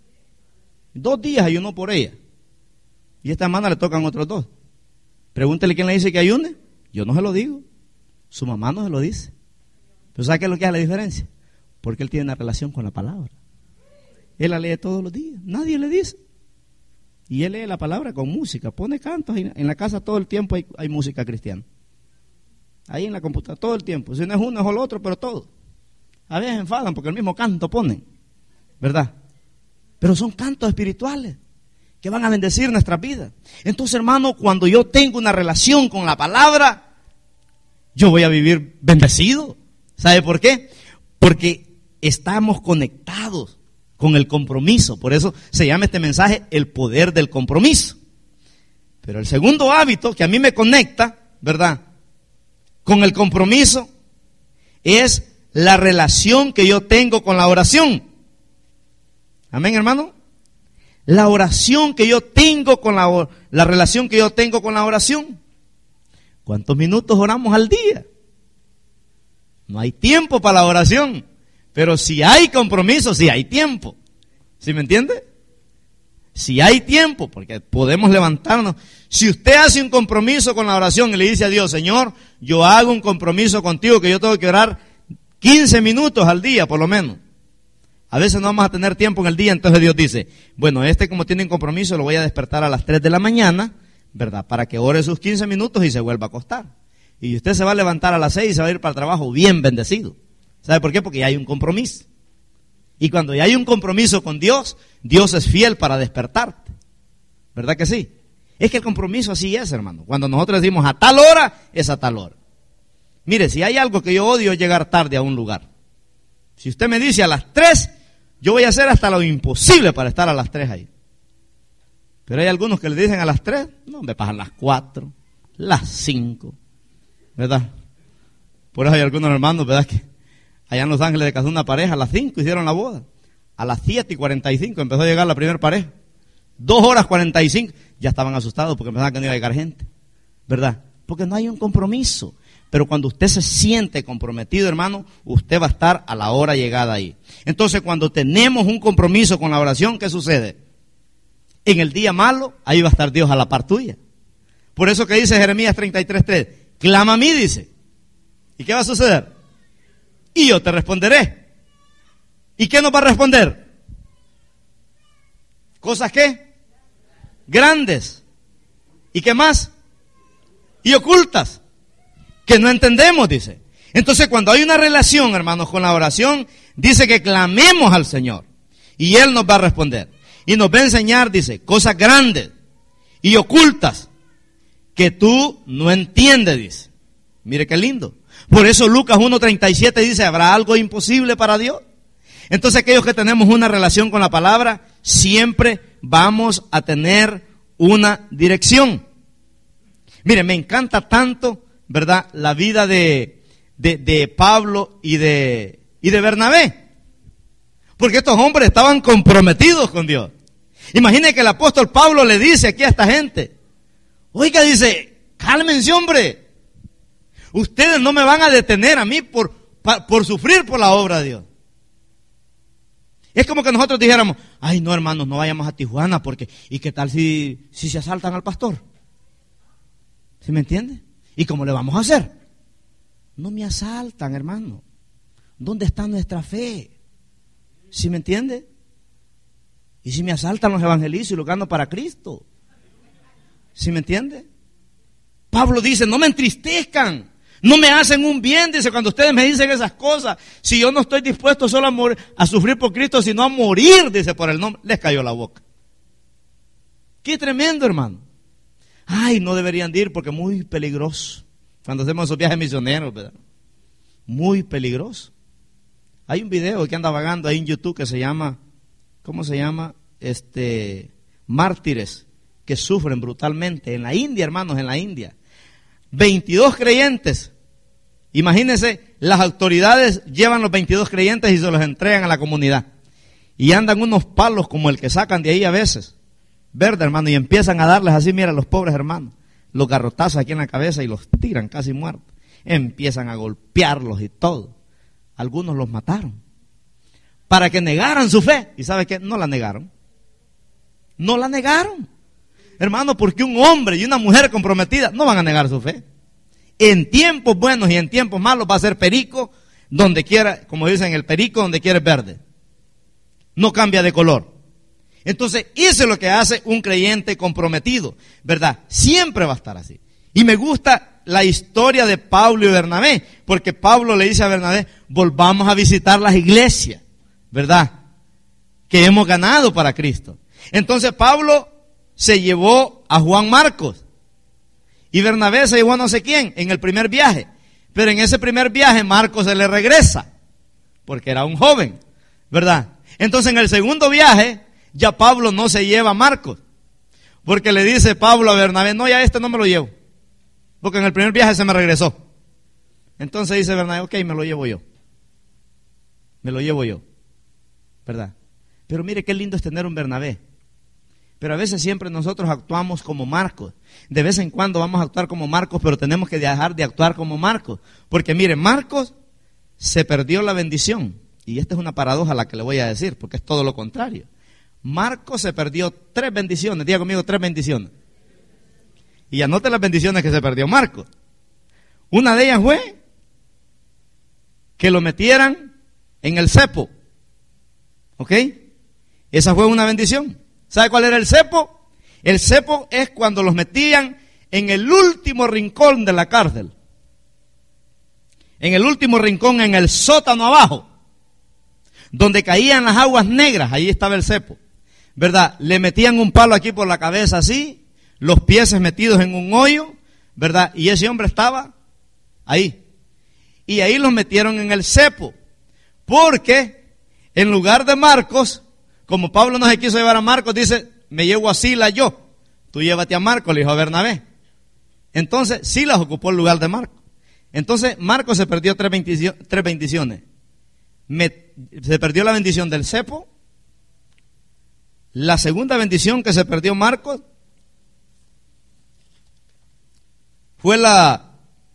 Dos días ayunó por ella. Y esta semana le tocan otros dos. Pregúntele quién le dice que ayune. Yo no se lo digo. Su mamá no se lo dice. Pero ¿sabe qué es lo que hace la diferencia? Porque él tiene una relación con la palabra. Él la lee todos los días. Nadie le dice. Y él lee la palabra con música. Pone cantos. En la casa todo el tiempo hay, hay música cristiana. Ahí en la computadora todo el tiempo. Si no es uno es el otro, pero todo. A veces enfadan porque el mismo canto ponen. ¿Verdad? Pero son cantos espirituales que van a bendecir nuestras vidas. Entonces, hermano, cuando yo tengo una relación con la palabra, yo voy a vivir bendecido. ¿Sabe por qué? Porque estamos conectados con el compromiso. Por eso se llama este mensaje el poder del compromiso. Pero el segundo hábito que a mí me conecta, ¿verdad?, con el compromiso es la relación que yo tengo con la oración. Amén, hermano. La oración que yo tengo con la, la relación que yo tengo con la oración. ¿Cuántos minutos oramos al día? No hay tiempo para la oración, pero si hay compromiso, si hay tiempo. ¿Sí me entiende? Si hay tiempo, porque podemos levantarnos. Si usted hace un compromiso con la oración y le dice a Dios, Señor, yo hago un compromiso contigo que yo tengo que orar quince minutos al día, por lo menos. A veces no vamos a tener tiempo en el día, entonces Dios dice, bueno, este como tiene un compromiso lo voy a despertar a las tres de la mañana, ¿verdad? Para que ore sus quince minutos y se vuelva a acostar. Y usted se va a levantar a las seis y se va a ir para el trabajo bien bendecido. ¿Sabe por qué? Porque ya hay un compromiso. Y cuando ya hay un compromiso con Dios, Dios es fiel para despertarte. ¿Verdad que sí? Es que el compromiso así es, hermano. Cuando nosotros decimos a tal hora, es a tal hora. Mire, si hay algo que yo odio es llegar tarde a un lugar. Si usted me dice a las tres, yo voy a hacer hasta lo imposible para estar a las tres ahí. Pero hay algunos que le dicen a las tres, no, me pasan las cuatro, las cinco, ¿verdad? Por eso hay algunos hermanos, ¿verdad? Que allá en Los Ángeles de casó una pareja, a las cinco hicieron la boda. A las siete y cuarenta y cinco empezó a llegar la primera pareja. Dos horas cuarenta y cinco, ya estaban asustados porque pensaban que no iba a llegar gente, ¿verdad? Porque no hay un compromiso. Pero cuando usted se siente comprometido, hermano, usted va a estar a la hora llegada ahí. Entonces, cuando tenemos un compromiso con la oración, ¿qué sucede? En el día malo, ahí va a estar Dios a la par tuya. Por eso que dice Jeremías treinta y tres tres, clama a mí, dice. ¿Y qué va a suceder? Y yo te responderé. ¿Y qué nos va a responder? ¿Cosas qué? Grandes. ¿Y qué más? Y ocultas. Que no entendemos, dice. Entonces, cuando hay una relación, hermanos, con la oración, dice que clamemos al Señor. Y Él nos va a responder. Y nos va a enseñar, dice, cosas grandes y ocultas que tú no entiendes, dice. Mire qué lindo. Por eso Lucas uno treinta y siete dice, ¿habrá algo imposible para Dios? Entonces, aquellos que tenemos una relación con la palabra, siempre vamos a tener una dirección. Mire, me encanta tanto, ¿verdad?, la vida de, de, de Pablo y de, y de Bernabé. Porque estos hombres estaban comprometidos con Dios. Imagine que el apóstol Pablo le dice aquí a esta gente, oiga, dice, cálmense, hombre. Ustedes no me van a detener a mí por, por sufrir por la obra de Dios. Es como que nosotros dijéramos, ay no, hermanos, no vayamos a Tijuana porque, ¿y qué tal si, si se asaltan al pastor? ¿Sí me entiende? ¿Y cómo le vamos a hacer? No me asaltan, hermano. ¿Dónde está nuestra fe? ¿Sí me entiende? Y si me asaltan, los evangelizo y los gano para Cristo. ¿Sí me entiende? Pablo dice, no me entristezcan, no me hacen un bien, dice, cuando ustedes me dicen esas cosas. Si yo no estoy dispuesto solo a, morir, a sufrir por Cristo, sino a morir, dice, por el nombre. Les cayó la boca. Qué tremendo, hermano. Ay, no deberían de ir porque es muy peligroso. Cuando hacemos esos viajes misioneros, ¿verdad? Muy peligroso. Hay un video que anda vagando ahí en YouTube que se llama, ¿cómo se llama? Este, mártires que sufren brutalmente. En la India, hermanos, en la India. veintidós creyentes. Imagínense, las autoridades llevan los veintidós creyentes y se los entregan a la comunidad. Y andan unos palos como el que sacan de ahí a veces. Verde, hermano, y empiezan a darles así, mira, a los pobres hermanos, los garrotazos aquí en la cabeza y los tiran casi muertos. Empiezan a golpearlos y todo. Algunos los mataron para que negaran su fe. ¿Y sabe qué? No la negaron. No la negaron. Hermano, porque un hombre y una mujer comprometida no van a negar su fe. En tiempos buenos y en tiempos malos va a ser perico donde quiera, como dicen, el perico donde quiera es verde. No cambia de color. Entonces, eso es lo que hace un creyente comprometido, ¿verdad? Siempre va a estar así. Y me gusta la historia de Pablo y Bernabé, porque Pablo le dice a Bernabé, volvamos a visitar las iglesias, ¿verdad?, que hemos ganado para Cristo. Entonces Pablo se llevó a Juan Marcos y Bernabé se llevó a no sé quién en el primer viaje. Pero en ese primer viaje Marcos se le regresa, porque era un joven, ¿verdad? Entonces en el segundo viaje ya Pablo no se lleva a Marcos, porque le dice Pablo a Bernabé, no, ya este no me lo llevo, porque en el primer viaje se me regresó. Entonces dice Bernabé, ok, me lo llevo yo. Me lo llevo yo, ¿verdad? Pero mire qué lindo es tener un Bernabé. Pero a veces siempre nosotros actuamos como Marcos. De vez en cuando vamos a actuar como Marcos, pero tenemos que dejar de actuar como Marcos. Porque mire, Marcos se perdió la bendición. Y esta es una paradoja la que le voy a decir, porque es todo lo contrario. Marcos se perdió tres bendiciones. Diga conmigo, tres bendiciones. Y anote las bendiciones que se perdió Marcos. Una de ellas fue que lo metieran en el cepo. ¿Ok? Esa fue una bendición. ¿Sabe cuál era el cepo? El cepo es cuando los metían en el último rincón de la cárcel. En el último rincón, en el sótano abajo, donde caían las aguas negras, ahí estaba el cepo, ¿verdad? Le metían un palo aquí por la cabeza así, los pies metidos en un hoyo, ¿verdad? Y ese hombre estaba ahí. Y ahí los metieron en el cepo, porque en lugar de Marcos, como Pablo no se quiso llevar a Marcos, dice, me llevo a Silas yo, tú llévate a Marcos, le dijo a Bernabé. Entonces Silas ocupó el lugar de Marcos. Entonces Marcos se perdió tres, bendiciones, tres bendiciones. Me, se perdió la bendición del cepo. La segunda bendición que se perdió Marcos fue la,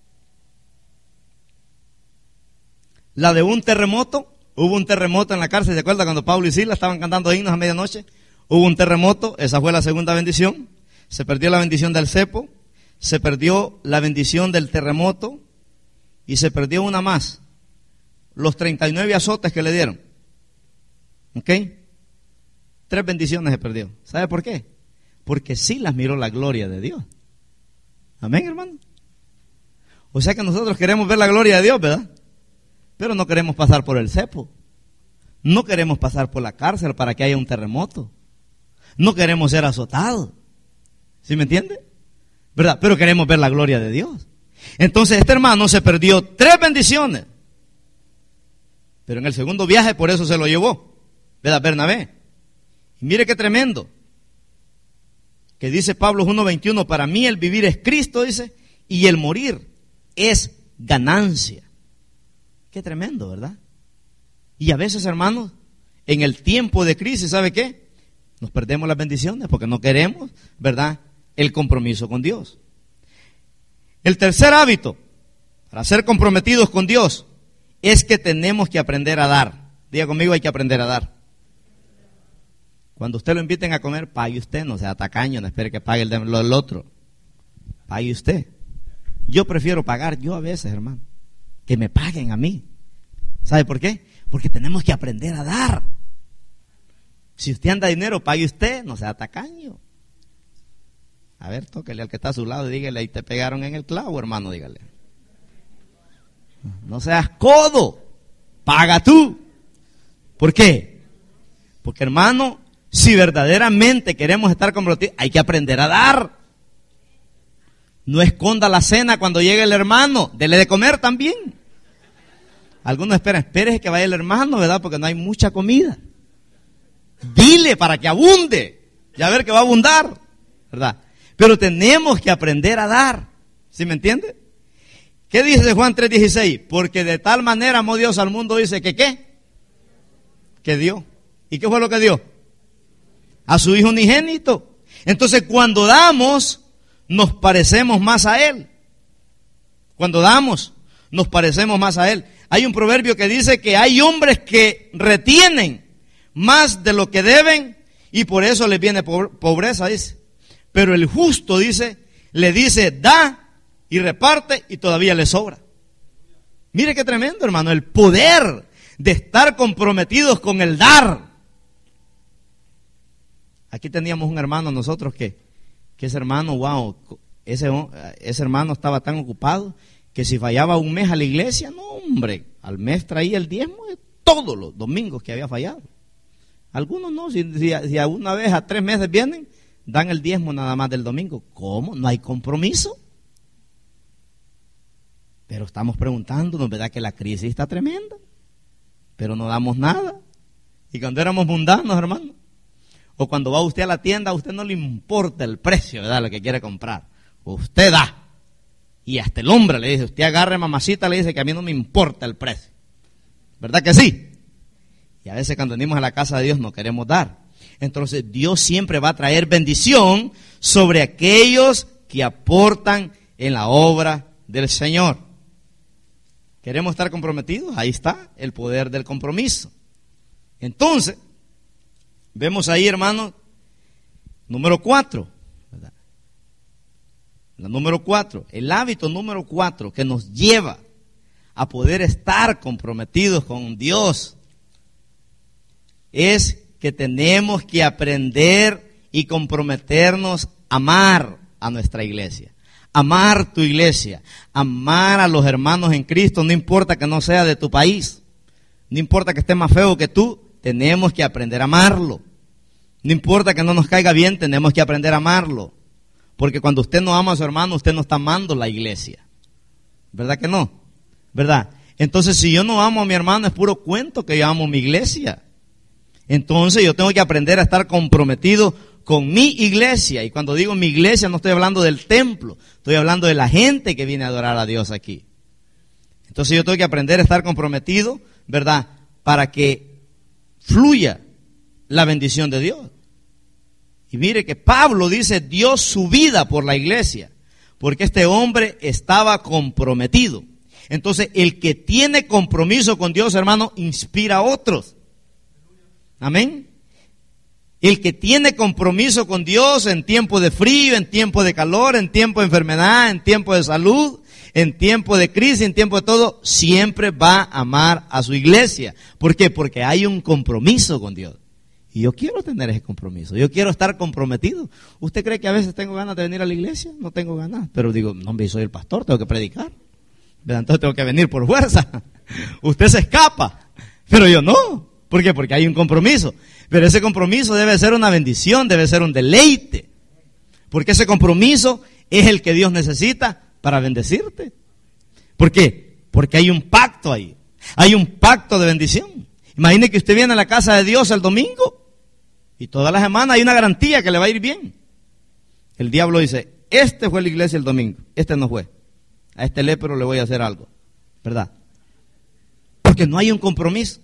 la de un terremoto. Hubo un terremoto en la cárcel, ¿se acuerda cuando Pablo y Silas estaban cantando himnos a medianoche? Hubo un terremoto, esa fue la segunda bendición. Se perdió la bendición del cepo, se perdió la bendición del terremoto y se perdió una más, los treinta y nueve azotes que le dieron. ¿Ok? Tres bendiciones se perdió. ¿Sabe por qué? Porque Silas miró la gloria de Dios. Amén, hermano. O sea que nosotros queremos ver la gloria de Dios, ¿verdad? Pero no queremos pasar por el cepo. No queremos pasar por la cárcel para que haya un terremoto. No queremos ser azotados. ¿Sí me entiende? ¿Verdad? Pero queremos ver la gloria de Dios. Entonces este hermano se perdió tres bendiciones. Pero en el segundo viaje por eso se lo llevó, ¿verdad? Bernabé. Y mire qué tremendo. Que dice Pablo uno veintiuno, para mí el vivir es Cristo, dice, y el morir es ganancia. Qué tremendo, ¿verdad? Y a veces, hermanos, en el tiempo de crisis, ¿sabe qué? Nos perdemos las bendiciones porque no queremos, ¿verdad?, el compromiso con Dios. El tercer hábito para ser comprometidos con Dios es que tenemos que aprender a dar. Diga conmigo, hay que aprender a dar. Cuando usted lo inviten a comer, pague usted, no sea tacaño, no espere que pague el del otro. Pague usted. Yo prefiero pagar yo a veces, hermano, que me paguen a mí. ¿Sabe por qué? Porque tenemos que aprender a dar. Si usted anda dinero, pague usted, no sea tacaño. A ver, tóquele al que está a su lado y dígale, ahí te pegaron en el clavo, hermano, dígale. No seas codo, paga tú. ¿Por qué? Porque, hermano, si verdaderamente queremos estar comprometidos, hay que aprender a dar. No esconda la cena cuando llegue el hermano, dele de comer también. Algunos esperan, espere que vaya el hermano, ¿verdad? Porque no hay mucha comida. Dile para que abunde, ya ver que va a abundar, ¿verdad? Pero tenemos que aprender a dar, ¿sí me entiende? ¿Qué dice Juan tres dieciséis? Porque de tal manera amó Dios al mundo, dice que ¿qué? Que dio. ¿Y qué fue lo que dio? A su Hijo unigénito. Entonces cuando damos, nos parecemos más a Él. Cuando damos, nos parecemos más a Él. Hay un proverbio que dice que hay hombres que retienen más de lo que deben y por eso les viene pobreza, dice. Pero el justo, dice, le dice, da y reparte y todavía le sobra. Mire qué tremendo, hermano, el poder de estar comprometidos con el dar. Aquí teníamos un hermano nosotros que, que ese hermano, wow, ese, ese hermano estaba tan ocupado que si fallaba un mes a la iglesia, no hombre, al mes traía el diezmo de todos los domingos que había fallado. Algunos no, si, si, si a una vez a tres meses vienen, dan el diezmo nada más del domingo. ¿Cómo? ¿No hay compromiso? Pero estamos preguntándonos, ¿verdad? Que la crisis está tremenda, pero no damos nada. Y cuando éramos mundanos, hermano, o cuando va usted a la tienda, a usted no le importa el precio, ¿verdad? Lo que quiere comprar. Usted da. Y hasta el hombre le dice, usted agarre mamacita, le dice que a mí no me importa el precio. ¿Verdad que sí? Y a veces cuando venimos a la casa de Dios no queremos dar. Entonces Dios siempre va a traer bendición sobre aquellos que aportan en la obra del Señor. ¿Queremos estar comprometidos? Ahí está el poder del compromiso. Entonces, vemos ahí, hermano, número cuatro. ¿verdad? La número cuatro, el hábito número cuatro que nos lleva a poder estar comprometidos con Dios es que tenemos que aprender y comprometernos a amar a nuestra iglesia. Amar tu iglesia, amar a los hermanos en Cristo, no importa que no sea de tu país, no importa que esté más feo que tú, tenemos que aprender a amarlo. No importa que no nos caiga bien, tenemos que aprender a amarlo. Porque cuando usted no ama a su hermano, usted no está amando la iglesia. ¿Verdad que no? ¿Verdad? Entonces, si yo no amo a mi hermano, es puro cuento que yo amo a mi iglesia. Entonces, yo tengo que aprender a estar comprometido con mi iglesia. Y cuando digo mi iglesia, no estoy hablando del templo. Estoy hablando de la gente que viene a adorar a Dios aquí. Entonces, yo tengo que aprender a estar comprometido, ¿verdad? Para que fluya la bendición de Dios. Y mire que Pablo dice, dio su vida por la iglesia, porque este hombre estaba comprometido. Entonces, el que tiene compromiso con Dios, hermano, inspira a otros. Amén. El que tiene compromiso con Dios en tiempo de frío, en tiempo de calor, en tiempo de enfermedad, en tiempo de salud, en tiempo de crisis, en tiempo de todo, siempre va a amar a su iglesia. ¿Por qué? Porque hay un compromiso con Dios. Y yo quiero tener ese compromiso. Yo quiero estar comprometido. ¿Usted cree que a veces tengo ganas de venir a la iglesia? No tengo ganas. Pero digo, no, soy el pastor, tengo que predicar. Entonces tengo que venir por fuerza. Usted se escapa. Pero yo no. ¿Por qué? Porque hay un compromiso. Pero ese compromiso debe ser una bendición, debe ser un deleite. Porque ese compromiso es el que Dios necesita para bendecirte. ¿Por qué? Porque hay un pacto ahí. Hay un pacto de bendición. Imagine que usted viene a la casa de Dios el domingo y toda la semana hay una garantía que le va a ir bien. El diablo dice, este fue a la iglesia el domingo, este no fue. A este lépero le voy a hacer algo, ¿verdad? Porque no hay un compromiso.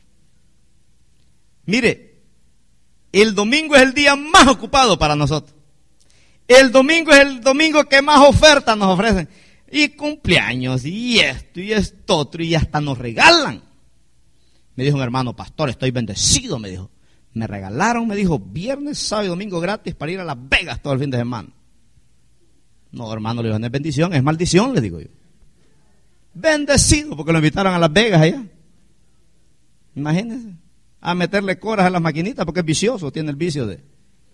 Mire, el domingo es el día más ocupado para nosotros. El domingo es el domingo que más ofertas nos ofrecen. Y cumpleaños, y esto, y esto otro, y hasta nos regalan. Me dijo un hermano, pastor, estoy bendecido, me dijo. Me regalaron, me dijo, viernes, sábado y domingo gratis para ir a Las Vegas todo el fin de semana. No, hermano, le digo, no es bendición, es maldición, le digo yo. Bendecido, porque lo invitaron a Las Vegas allá. Imagínense, a meterle coras a las maquinitas, porque es vicioso, tiene el vicio de...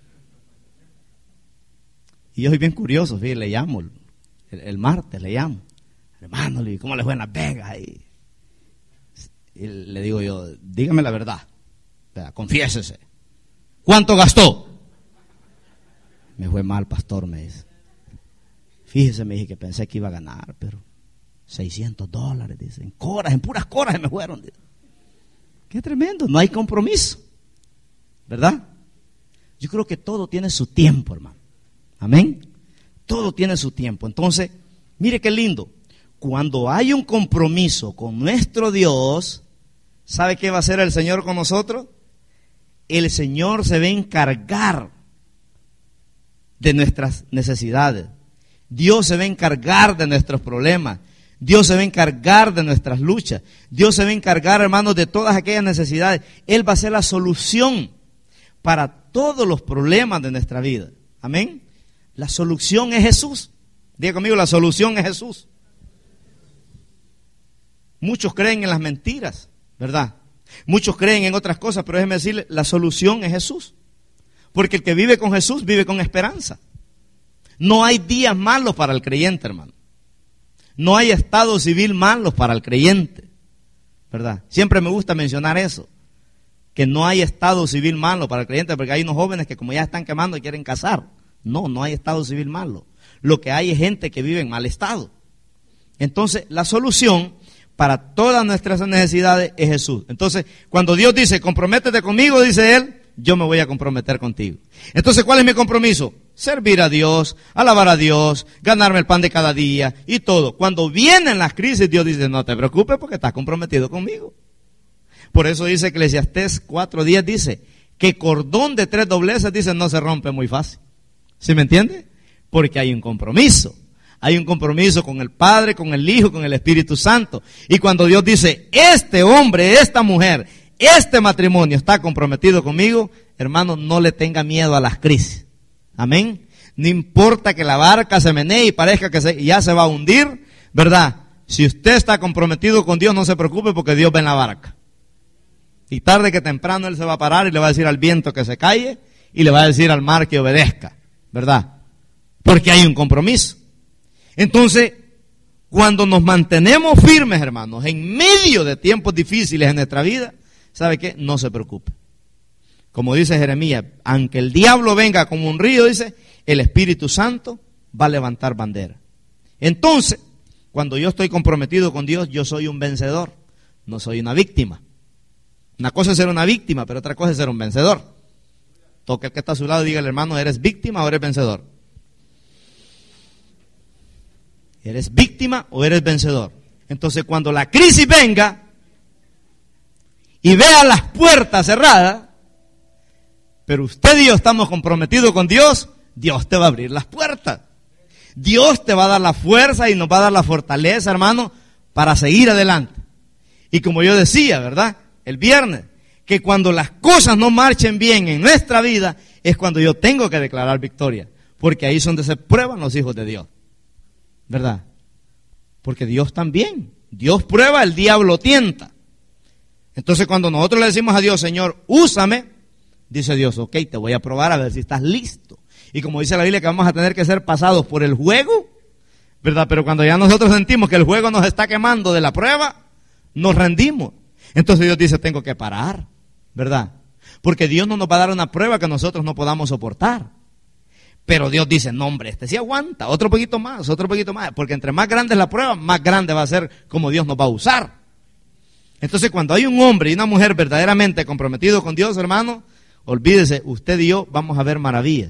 Y yo soy bien curioso, fíjate, le llamo, el, el martes le llamo. Hermano, le digo, ¿cómo le fue en Las Vegas ahí? Y le digo yo, dígame la verdad, confiésese. ¿Cuánto gastó? Me fue mal, pastor, me dice. Fíjese, me dije que pensé que iba a ganar, pero seiscientos dólares, dice. En coras, en puras coras se me fueron. Dice. Qué tremendo, no hay compromiso, ¿verdad? Yo creo que todo tiene su tiempo, hermano. Amén. Todo tiene su tiempo. Entonces, mire qué lindo. Cuando hay un compromiso con nuestro Dios, ¿sabe qué va a hacer el Señor con nosotros? El Señor se va a encargar de nuestras necesidades. Dios se va a encargar de nuestros problemas. Dios se va a encargar de nuestras luchas. Dios se va a encargar, hermanos, de todas aquellas necesidades. Él va a ser la solución para todos los problemas de nuestra vida. Amén. La solución es Jesús. Diga conmigo, la solución es Jesús. Muchos creen en las mentiras, ¿verdad? Muchos creen en otras cosas, pero déjeme decirle, la solución es Jesús. Porque el que vive con Jesús vive con esperanza. No hay días malos para el creyente, hermano. No hay estado civil malos para el creyente, ¿verdad? Siempre me gusta mencionar eso, que no hay estado civil malo para el creyente, porque hay unos jóvenes que como ya están quemando y quieren casar. No, no hay estado civil malo. Lo que hay es gente que vive en mal estado. Entonces, la solución para todas nuestras necesidades es Jesús. Entonces, cuando Dios dice, comprométete conmigo, dice Él, yo me voy a comprometer contigo. Entonces, ¿cuál es mi compromiso? Servir a Dios, alabar a Dios, ganarme el pan de cada día y todo. Cuando vienen las crisis, Dios dice, no te preocupes porque estás comprometido conmigo. Por eso dice Eclesiastés cuatro diez, dice, que cordón de tres dobleces, dice, no se rompe muy fácil. ¿Sí me entiende? Porque hay un compromiso. Hay un compromiso con el Padre, con el Hijo, con el Espíritu Santo. Y cuando Dios dice, este hombre, esta mujer, este matrimonio está comprometido conmigo, hermano, no le tenga miedo a las crisis. Amén. No importa que la barca se menee y parezca que se, ya se va a hundir, ¿verdad? Si usted está comprometido con Dios, no se preocupe porque Dios va en la barca. Y tarde que temprano Él se va a parar y le va a decir al viento que se calle y le va a decir al mar que obedezca, ¿verdad? Porque hay un compromiso. Entonces, cuando nos mantenemos firmes, hermanos, en medio de tiempos difíciles en nuestra vida, ¿sabe qué? No se preocupe. Como dice Jeremías, aunque el diablo venga como un río, dice, el Espíritu Santo va a levantar bandera. Entonces, cuando yo estoy comprometido con Dios, yo soy un vencedor, no soy una víctima. Una cosa es ser una víctima, pero otra cosa es ser un vencedor. Toque el que está a su lado y dígale, hermano, ¿eres víctima o eres vencedor? ¿Eres víctima o eres vencedor? Entonces, cuando la crisis venga y vea las puertas cerradas, pero usted y yo estamos comprometidos con Dios, Dios te va a abrir las puertas. Dios te va a dar la fuerza y nos va a dar la fortaleza, hermano, para seguir adelante. Y como yo decía, ¿verdad? El viernes, que cuando las cosas no marchen bien en nuestra vida, es cuando yo tengo que declarar victoria. Porque ahí es donde se prueban los hijos de Dios. ¿Verdad? Porque Dios también. Dios prueba, el diablo tienta. Entonces cuando nosotros le decimos a Dios, Señor, úsame, dice Dios, ok, te voy a probar a ver si estás listo. Y como dice la Biblia que vamos a tener que ser pasados por el fuego, ¿verdad? Pero cuando ya nosotros sentimos que el fuego nos está quemando de la prueba, nos rendimos. Entonces Dios dice, tengo que parar, ¿verdad? Porque Dios no nos va a dar una prueba que nosotros no podamos soportar. Pero Dios dice, no hombre, este sí aguanta, otro poquito más, otro poquito más. Porque entre más grande es la prueba, más grande va a ser como Dios nos va a usar. Entonces cuando hay un hombre y una mujer verdaderamente comprometidos con Dios, hermano, olvídese, usted y yo vamos a ver maravillas.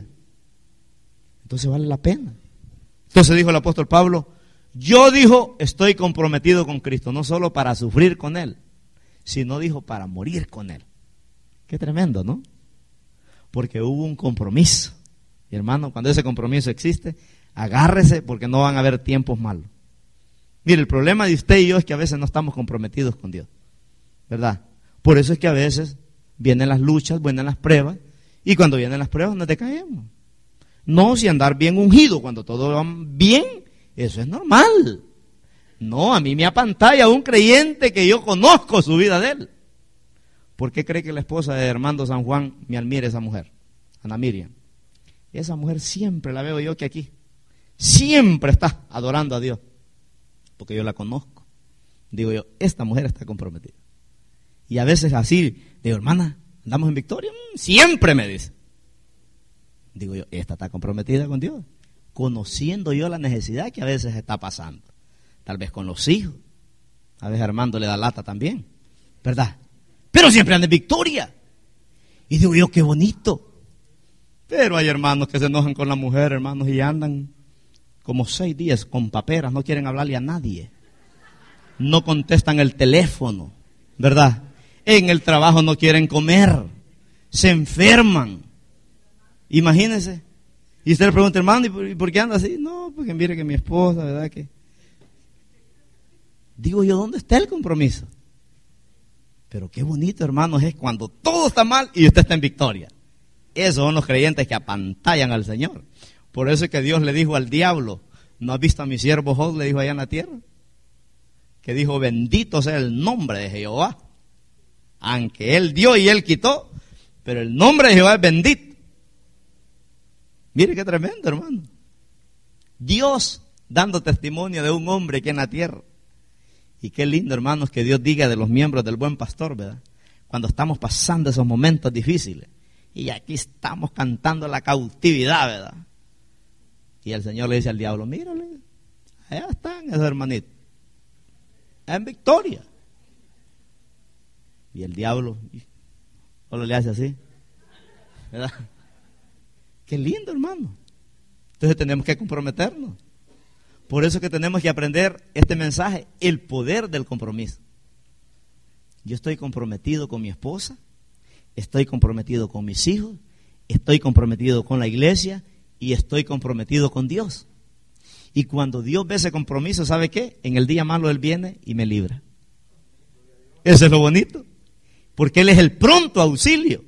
Entonces vale la pena. Entonces dijo el apóstol Pablo, yo dijo, estoy comprometido con Cristo, no solo para sufrir con Él, sino dijo para morir con Él. Qué tremendo, ¿no? Porque hubo un compromiso. Y hermano, cuando ese compromiso existe, agárrese porque no van a haber tiempos malos. Mire, el problema de usted y yo es que a veces no estamos comprometidos con Dios, ¿verdad? Por eso es que a veces vienen las luchas, vienen las pruebas, y cuando vienen las pruebas nos decaemos. No, si andar bien ungido cuando todo va bien, eso es normal. No, a mí me apantalla un creyente que yo conozco su vida de él. ¿Por qué cree que la esposa de Armando San Juan me admira esa mujer? Ana Miriam. Esa mujer siempre la veo yo que aquí. Siempre está adorando a Dios. Porque yo la conozco. Digo yo, esta mujer está comprometida. Y a veces así, digo, hermana, ¿andamos en victoria? Siempre me dice. Digo yo, esta está comprometida con Dios. Conociendo yo la necesidad que a veces está pasando. Tal vez con los hijos. A veces Armando le da lata también. ¿Verdad? Pero siempre anda en victoria. Y digo yo, qué bonito. Pero hay hermanos que se enojan con la mujer, hermanos, y andan como seis días con paperas, no quieren hablarle a nadie. No contestan el teléfono, ¿verdad? En el trabajo no quieren comer, se enferman. Imagínense. Y usted le pregunta, hermano, ¿y por qué anda así? No, porque mire que mi esposa, ¿verdad? Que digo yo, ¿dónde está el compromiso? Pero qué bonito, hermanos, es cuando todo está mal y usted está en victoria. Esos son los creyentes que apantallan al Señor. Por eso es que Dios le dijo al diablo, ¿no has visto a mi siervo Job? Le dijo allá en la tierra. Que dijo, bendito sea el nombre de Jehová. Aunque él dio y él quitó, pero el nombre de Jehová es bendito. Mire qué tremendo, hermano. Dios dando testimonio de un hombre que en la tierra. Y qué lindo, hermanos, que Dios diga de los miembros del buen pastor, ¿verdad? Cuando estamos pasando esos momentos difíciles. Y aquí estamos cantando la cautividad, ¿verdad? Y el Señor le dice al diablo, mírale, allá están esos hermanitos. En victoria. Y el diablo solo le hace así, ¿verdad? Qué lindo, hermano. Entonces tenemos que comprometernos. Por eso es que tenemos que aprender este mensaje, el poder del compromiso. Yo estoy comprometido con mi esposa, estoy comprometido con mis hijos, estoy comprometido con la iglesia y estoy comprometido con Dios. Y cuando Dios ve ese compromiso, ¿sabe qué? En el día malo Él viene y me libra. Eso es lo bonito. Porque Él es el pronto auxilio.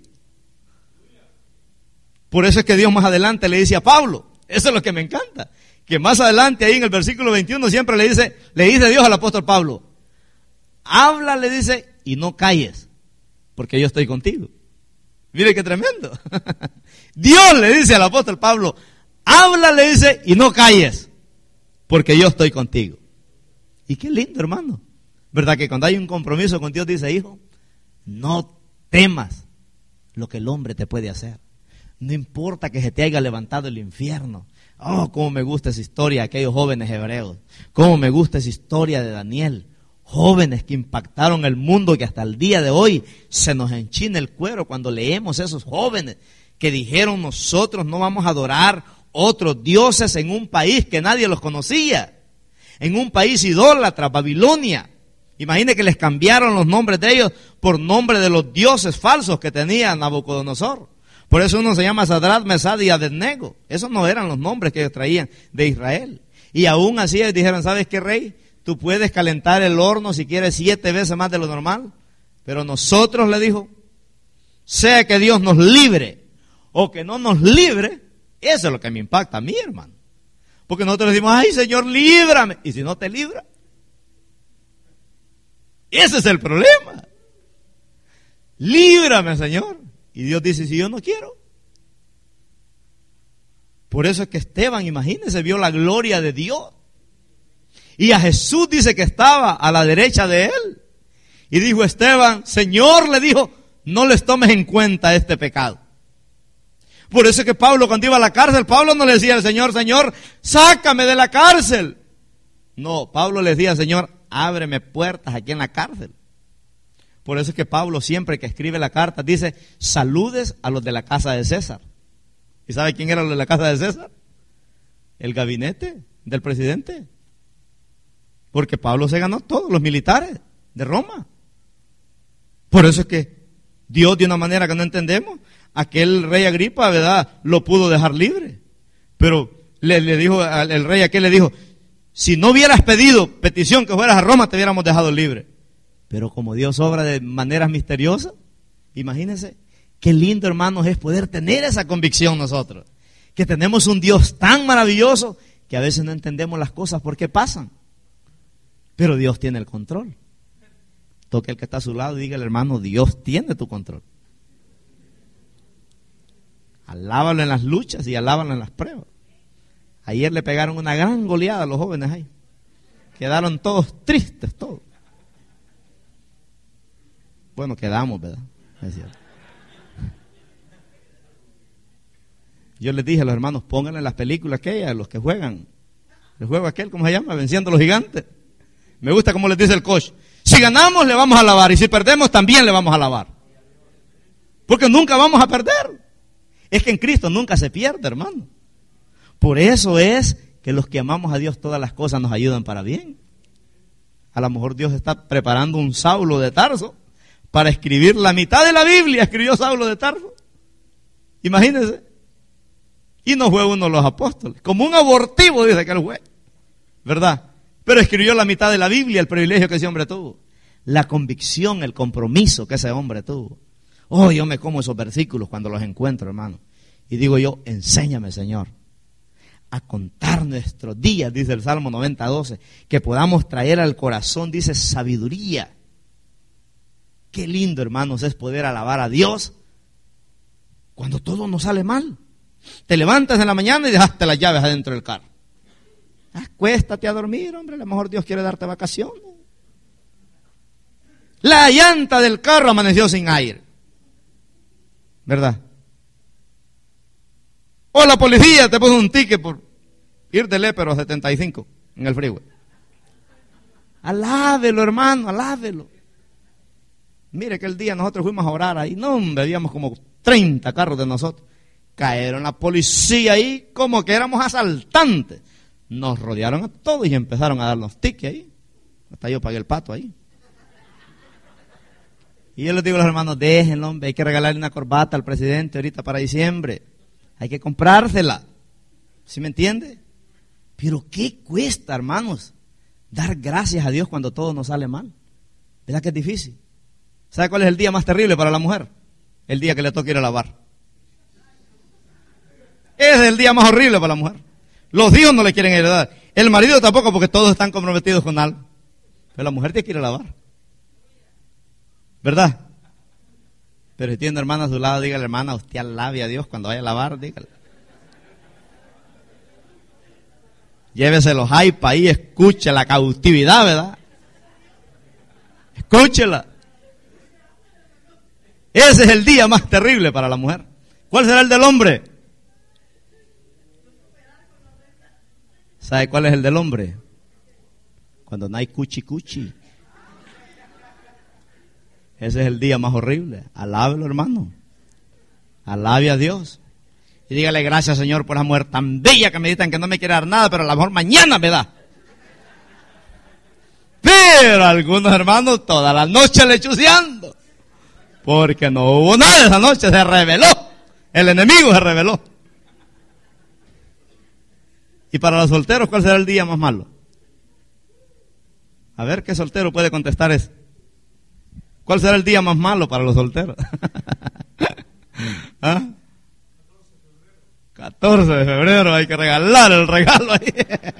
Por eso es que Dios más adelante le dice a Pablo, eso es lo que me encanta, que más adelante ahí en el versículo veintiuno siempre le dice, le dice Dios al apóstol Pablo, habla, le dice, y no calles, porque yo estoy contigo. Mire qué tremendo. Dios le dice al apóstol Pablo, habla, le dice, y no calles, porque yo estoy contigo. Y qué lindo, hermano. ¿Verdad que cuando hay un compromiso con Dios dice, hijo, no temas lo que el hombre te puede hacer? No importa que se te haya levantado el infierno. Oh, cómo me gusta esa historia de aquellos jóvenes hebreos. Cómo me gusta esa historia de Daniel. Jóvenes que impactaron el mundo, que hasta el día de hoy se nos enchina el cuero cuando leemos esos jóvenes que dijeron, nosotros no vamos a adorar otros dioses en un país que nadie los conocía. En un país idólatra, Babilonia. Imagine que les cambiaron los nombres de ellos por nombre de los dioses falsos que tenía Nabucodonosor. Por eso uno se llama Sadrach, Mesach y Abednego. Esos no eran los nombres que ellos traían de Israel. Y aún así ellos dijeron, ¿sabes qué, rey? Tú puedes calentar el horno si quieres siete veces más de lo normal. Pero nosotros, le dijo, sea que Dios nos libre o que no nos libre, eso es lo que me impacta a mí, hermano. Porque nosotros decimos, ay, Señor, líbrame. Y si no te libra, ese es el problema. Líbrame, Señor. Y Dios dice, si yo no quiero. Por eso es que Esteban, imagínense, vio la gloria de Dios. Y a Jesús dice que estaba a la derecha de él. Y dijo Esteban, Señor, le dijo, no les tomes en cuenta este pecado. Por eso es que Pablo, cuando iba a la cárcel, Pablo no le decía al Señor, Señor, sácame de la cárcel. No, Pablo le decía, Señor, ábreme puertas aquí en la cárcel. Por eso es que Pablo siempre que escribe la carta dice, saludes a los de la casa de César. ¿Y sabe quién era los de la casa de César? El gabinete del presidente. Porque Pablo se ganó todos los militares de Roma. Por eso es que Dios, de una manera que no entendemos, aquel rey Agripa, ¿verdad?, lo pudo dejar libre. Pero le, le dijo al el rey aquel, le dijo, si no hubieras pedido petición que fueras a Roma, te hubiéramos dejado libre. Pero como Dios obra de maneras misteriosas, imagínense, qué lindo, hermanos, es poder tener esa convicción nosotros. Que tenemos un Dios tan maravilloso que a veces no entendemos las cosas por qué pasan. Pero Dios tiene el control. Toque el que está a su lado y dígale, hermano, Dios tiene tu control. Alábalo en las luchas y alábalo en las pruebas. Ayer le pegaron una gran goleada a los jóvenes ahí. Quedaron todos tristes, todos. Bueno, quedamos, ¿verdad? Es cierto. Yo les dije a los hermanos, pónganle las películas aquellas, los que juegan. El juego aquel, ¿cómo se llama? Venciendo a los gigantes. Me gusta como les dice el coach. Si ganamos, le vamos a alabar. Y si perdemos, también le vamos a alabar. Porque nunca vamos a perder. Es que en Cristo nunca se pierde, hermano. Por eso es que los que amamos a Dios, todas las cosas nos ayudan para bien. A lo mejor Dios está preparando un Saulo de Tarso para escribir la mitad de la Biblia. Escribió Saulo de Tarso. Imagínense. Y no fue uno de los apóstoles. Como un abortivo, dice que él fue. ¿Verdad? Pero escribió la mitad de la Biblia, el privilegio que ese hombre tuvo. La convicción, el compromiso que ese hombre tuvo. Oh, yo me como esos versículos cuando los encuentro, hermano. Y digo yo, enséñame, Señor, a contar nuestros días, dice el Salmo noventa, doce, que podamos traer al corazón, dice, sabiduría. Qué lindo, hermanos, es poder alabar a Dios cuando todo nos sale mal. Te levantas en la mañana y dejaste las llaves adentro del carro. Acuéstate a dormir, hombre, a lo mejor Dios quiere darte vacaciones. La llanta del carro amaneció sin aire, ¿verdad? O la policía te puso un ticket por ir de Lépero a setenta y cinco en el freeway. Alábelo, hermano, alábelo. Mire que el día nosotros fuimos a orar ahí, no, hombre, habíamos como treinta carros de nosotros. Cayeron la policía ahí como que éramos asaltantes. Nos rodearon a todos y empezaron a darnos tickets ahí. Hasta yo pagué el pato ahí. Y yo les digo a los hermanos, déjenlo, hombre, hay que regalarle una corbata al presidente ahorita para diciembre. Hay que comprársela. ¿Sí me entiende? Pero ¿qué cuesta, hermanos, dar gracias a Dios cuando todo nos sale mal? ¿Verdad que es difícil? ¿Sabe cuál es el día más terrible para la mujer? El día que le toca ir a lavar. Ese es el día más horrible para la mujer. Los hijos no le quieren heredar. El marido tampoco, porque todos están comprometidos con algo. Pero la mujer tiene que ir a lavar. ¿Verdad? Pero si tiene hermana a su lado, dígale, hermana, usted alabe a Dios cuando vaya a lavar, dígale. Llévese los iPads ahí, escuche la cautividad, ¿verdad? Escúchela. Ese es el día más terrible para la mujer. ¿Cuál será el del hombre? ¿Sabe cuál es el del hombre? Cuando no hay cuchi cuchi. Ese es el día más horrible. Alábelo, hermano. Alabe a Dios. Y dígale, gracias, Señor, por esa mujer tan bella que me dicen que no me quiere dar nada, pero a lo mejor mañana me da. Pero algunos hermanos toda la noche lechuceando. Porque no hubo nada esa noche, se rebeló. El enemigo se rebeló. Y para los solteros, ¿cuál será el día más malo? A ver, ¿qué soltero puede contestar eso? ¿Cuál será el día más malo para los solteros? ¿Ah? catorce de febrero, hay que regalar el regalo ahí.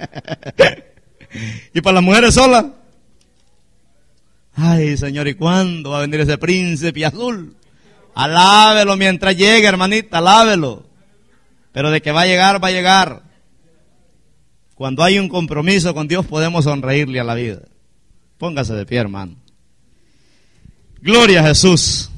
¿Y para las mujeres solas? Ay, Señor, ¿y cuándo va a venir ese príncipe azul? Alábelo mientras llegue, hermanita, alábelo. Pero de que va a llegar, va a llegar. Cuando hay un compromiso con Dios, podemos sonreírle a la vida. Póngase de pie, hermano. Gloria a Jesús.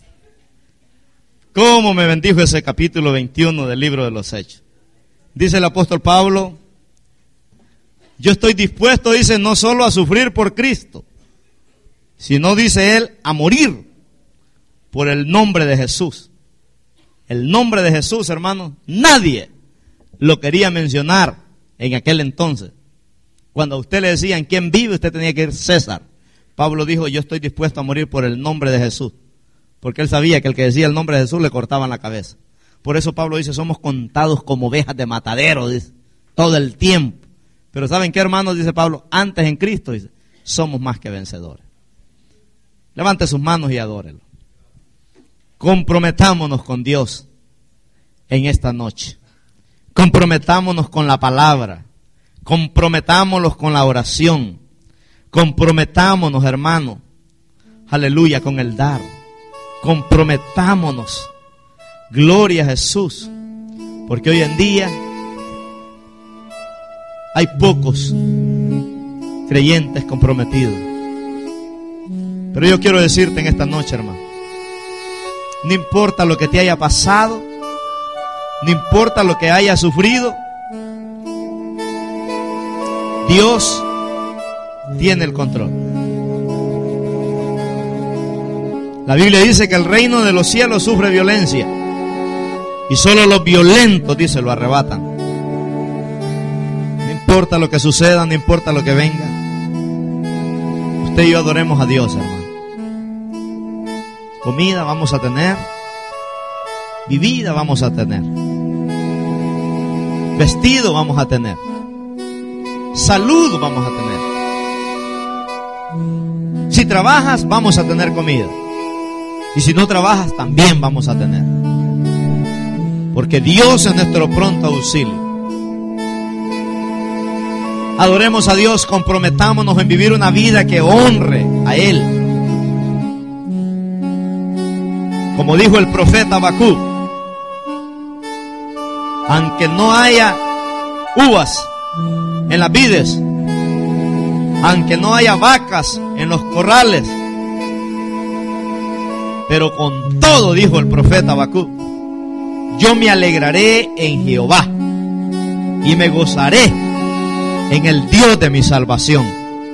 ¿Cómo me bendijo ese capítulo veintiuno del libro de los Hechos? Dice el apóstol Pablo, yo estoy dispuesto, dice, no solo a sufrir por Cristo, sino, dice él, a morir por el nombre de Jesús. El nombre de Jesús, hermano, nadie lo quería mencionar en aquel entonces. Cuando a usted le decían quién vive, usted tenía que ir César. Pablo dijo, yo estoy dispuesto a morir por el nombre de Jesús. Porque él sabía que el que decía el nombre de Jesús le cortaban la cabeza. Por eso Pablo dice, somos contados como ovejas de matadero, dice, todo el tiempo. Pero ¿saben qué, hermanos? Dice Pablo, antes en Cristo, dice, somos más que vencedores. Levante sus manos y adórelo. Comprometámonos con Dios en esta noche. Comprometámonos con la palabra. Comprometámonos con la oración. Comprometámonos, hermano. Aleluya, con el dar. Comprometámonos. Gloria a Jesús. Porque hoy en día hay pocos creyentes comprometidos. Pero yo quiero decirte en esta noche, hermano, no importa lo que te haya pasado, no importa lo que hayas sufrido, Dios tiene el control. La Biblia dice que el reino de los cielos sufre violencia y solo los violentos, dice, lo arrebatan. No importa lo que suceda, no importa lo que venga, usted y yo adoremos a Dios, hermano. Comida vamos a tener, vivida vamos a tener, vestido vamos a tener, salud vamos a tener. Si trabajas, vamos a tener comida. Y si no trabajas, también vamos a tener. Porque Dios es nuestro pronto auxilio. Adoremos a Dios, comprometámonos en vivir una vida que honre a Él. Como dijo el profeta Habacuc, aunque no haya uvas en las vides, aunque no haya vacas en los corrales, pero con todo, dijo el profeta Habacuc, yo me alegraré en Jehová y me gozaré en el Dios de mi salvación.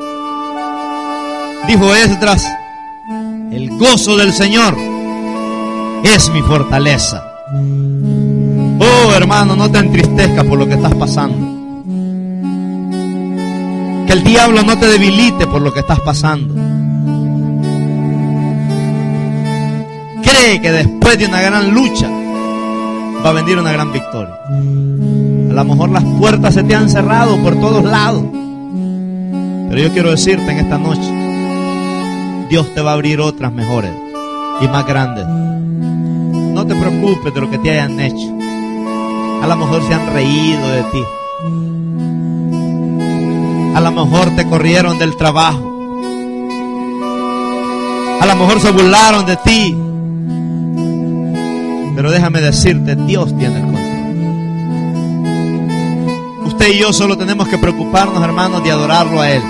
Dijo Esdras, el gozo del Señor es mi fortaleza. Oh, hermano, no te entristezcas por lo que estás pasando. Que el diablo no te debilite por lo que estás pasando. Cree que después de una gran lucha va a venir una gran victoria. A lo mejor las puertas se te han cerrado por todos lados, pero yo quiero decirte en esta noche, Dios te va a abrir otras mejores y más grandes. No te preocupes de lo que te hayan hecho. A lo mejor se han reído de ti. A lo mejor te corrieron del trabajo. A lo mejor se burlaron de ti. Pero déjame decirte, Dios tiene el control. Usted y yo solo tenemos que preocuparnos, hermanos, de adorarlo a Él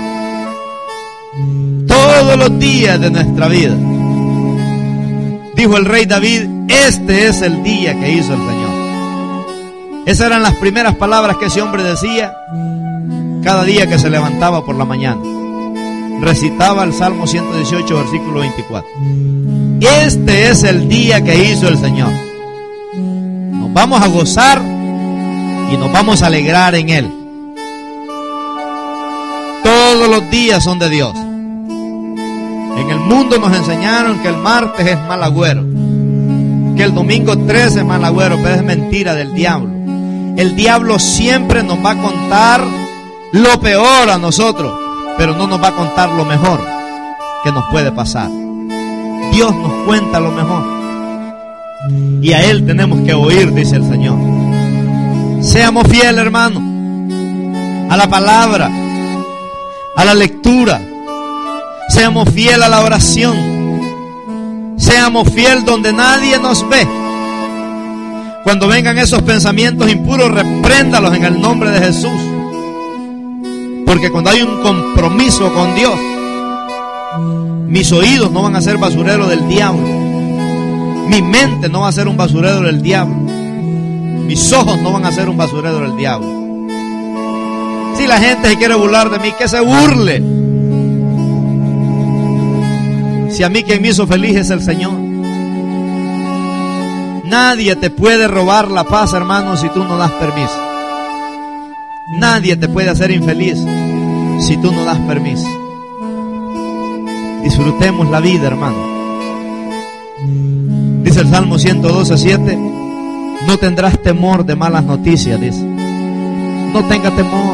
todos los días de nuestra vida. Dijo el rey David: este es el día que hizo el Señor. Esas eran las primeras palabras que ese hombre decía cada día que se levantaba por la mañana. Recitaba el Salmo ciento dieciocho, versículo veinticuatro. Este es el día que hizo el Señor. Nos vamos a gozar y nos vamos a alegrar en Él. Todos los días son de Dios. En el mundo nos enseñaron que el martes es mal agüero, que el domingo trece es mal agüero, pero es mentira del diablo. El diablo siempre nos va a contar lo peor a nosotros, pero no nos va a contar lo mejor que nos puede pasar. Dios nos cuenta lo mejor y a Él tenemos que oír, dice el Señor. Seamos fieles, hermano, a la palabra, a la lectura. Seamos fieles a la oración. Seamos fieles donde nadie nos ve. Cuando vengan esos pensamientos impuros, repréndalos en el nombre de Jesús. Porque cuando hay un compromiso con Dios, mis oídos no van a ser basureros del diablo. Mi mente no va a ser un basurero del diablo. Mis ojos no van a ser un basurero del diablo. Si la gente se quiere burlar de mí, que se burle. Si a mí quien me hizo feliz es el Señor. Nadie te puede robar la paz, hermano, si tú no das permiso. Nadie te puede hacer infeliz si tú no das permiso. Disfrutemos la vida, hermano. Dice el Salmo ciento doce, siete: no tendrás temor de malas noticias, dice. No tenga temor.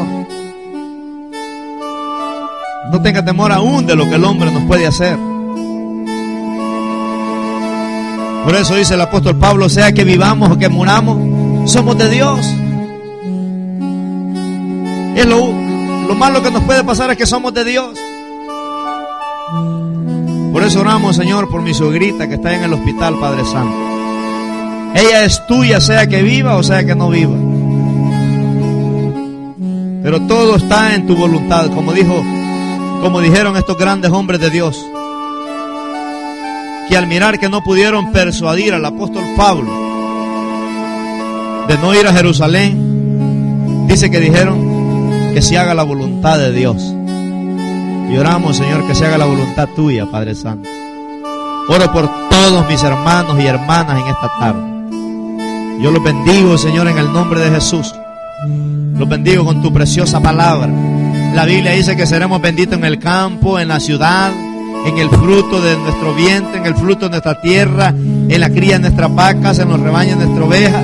No tenga temor aún de lo que el hombre nos puede hacer. Por eso dice el apóstol Pablo: sea que vivamos o que muramos, somos de Dios. Es lo, lo malo que nos puede pasar es que somos de Dios. Por eso oramos, Señor, por mi suegrita que está en el hospital, Padre Santo. Ella es tuya, sea que viva o sea que no viva. Pero todo está en tu voluntad, como dijo, como dijeron estos grandes hombres de Dios, que al mirar que no pudieron persuadir al apóstol Pablo de no ir a Jerusalén, dice que dijeron: que se haga la voluntad de Dios. Y oramos, Señor, que se haga la voluntad tuya, Padre Santo. Oro por todos mis hermanos y hermanas en esta tarde. Yo los bendigo, Señor, en el nombre de Jesús. Los bendigo con tu preciosa palabra. La Biblia dice que seremos benditos en el campo, en la ciudad, en el fruto de nuestro vientre, en el fruto de nuestra tierra, en la cría de nuestras vacas, en los rebaños de nuestras ovejas.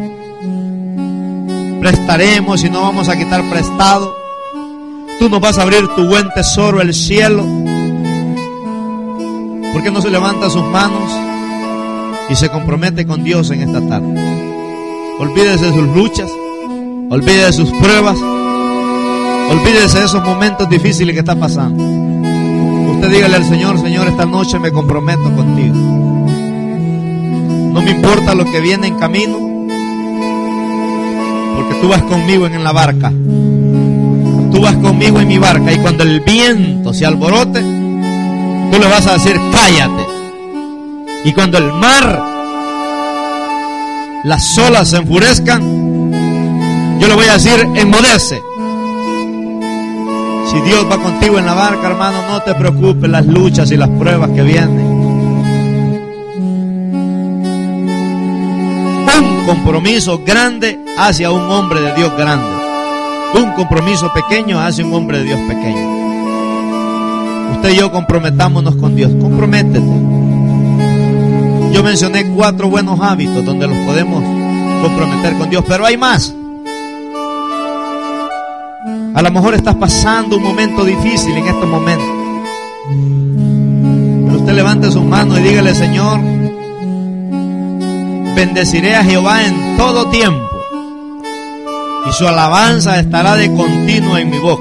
Prestaremos y no vamos a quitar prestado. Tú nos vas a abrir tu buen tesoro, el cielo. ¿Por qué no se levanta sus manos y se compromete con Dios en esta tarde? Olvídese de sus luchas, olvídese de sus pruebas, olvídese de esos momentos difíciles que está pasando. Usted dígale al Señor: Señor, esta noche me comprometo contigo. No me importa lo que viene en camino, porque tú vas conmigo en la barca. Tú vas conmigo en mi barca, y cuando el viento se alborote, tú le vas a decir: cállate. Y cuando el mar, las olas se enfurezcan, yo le voy a decir: enmudece. Si Dios va contigo en la barca, hermano, no te preocupes las luchas y las pruebas que vienen. Un compromiso grande hacia un hombre de Dios grande. Un compromiso pequeño hace un hombre de Dios pequeño. Usted y yo comprometámonos con Dios. Comprométete. Yo mencioné cuatro buenos hábitos donde los podemos comprometer con Dios, pero hay más. A lo mejor estás pasando un momento difícil en estos momentos, pero usted levante sus manos y dígale: Señor, bendeciré a Jehová en todo tiempo, y su alabanza estará de continuo en mi boca.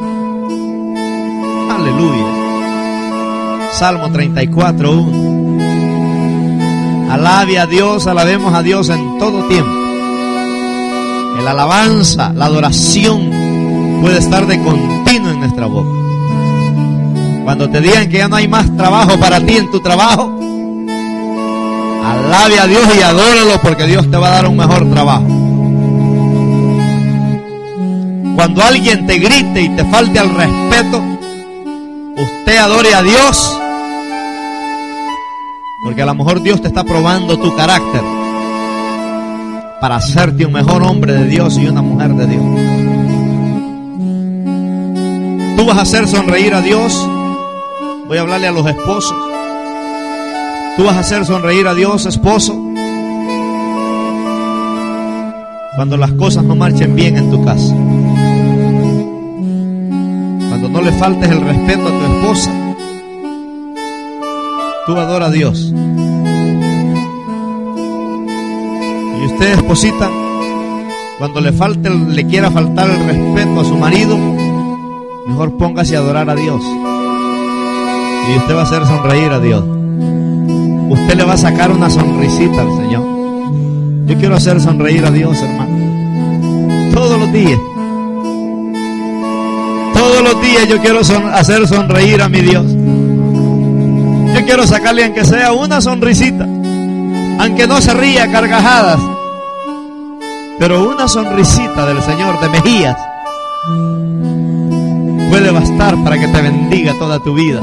Aleluya. Salmo treinta y cuatro, uno. Alabe a Dios, alabemos a Dios en todo tiempo. La alabanza, la adoración puede estar de continuo en nuestra boca. Cuando te digan que ya no hay más trabajo para ti en tu trabajo, alabe a Dios y adóralo, porque Dios te va a dar un mejor trabajo. Cuando alguien te grite y te falte al respeto, usted adore a Dios, porque a lo mejor Dios te está probando tu carácter para hacerte un mejor hombre de Dios y una mujer de Dios. Tú vas a hacer sonreír a Dios. Voy a hablarle a los esposos. Tú vas a hacer sonreír a Dios, esposo, cuando las cosas no marchen bien en tu casa. Cuando no le faltes el respeto a tu esposa, tú adora a Dios. Y usted, esposita, cuando le falte, le quiera faltar el respeto a su marido, mejor póngase a adorar a Dios. Y usted va a hacer sonreír a Dios. Usted le va a sacar una sonrisita al Señor. Yo quiero hacer sonreír a Dios, hermano. Todos los días. Todos los días yo quiero son, hacer sonreír a mi Dios. Yo quiero sacarle aunque sea una sonrisita. Aunque no se ría a carcajadas, pero una sonrisita del Señor de mejillas puede bastar para que te bendiga toda tu vida.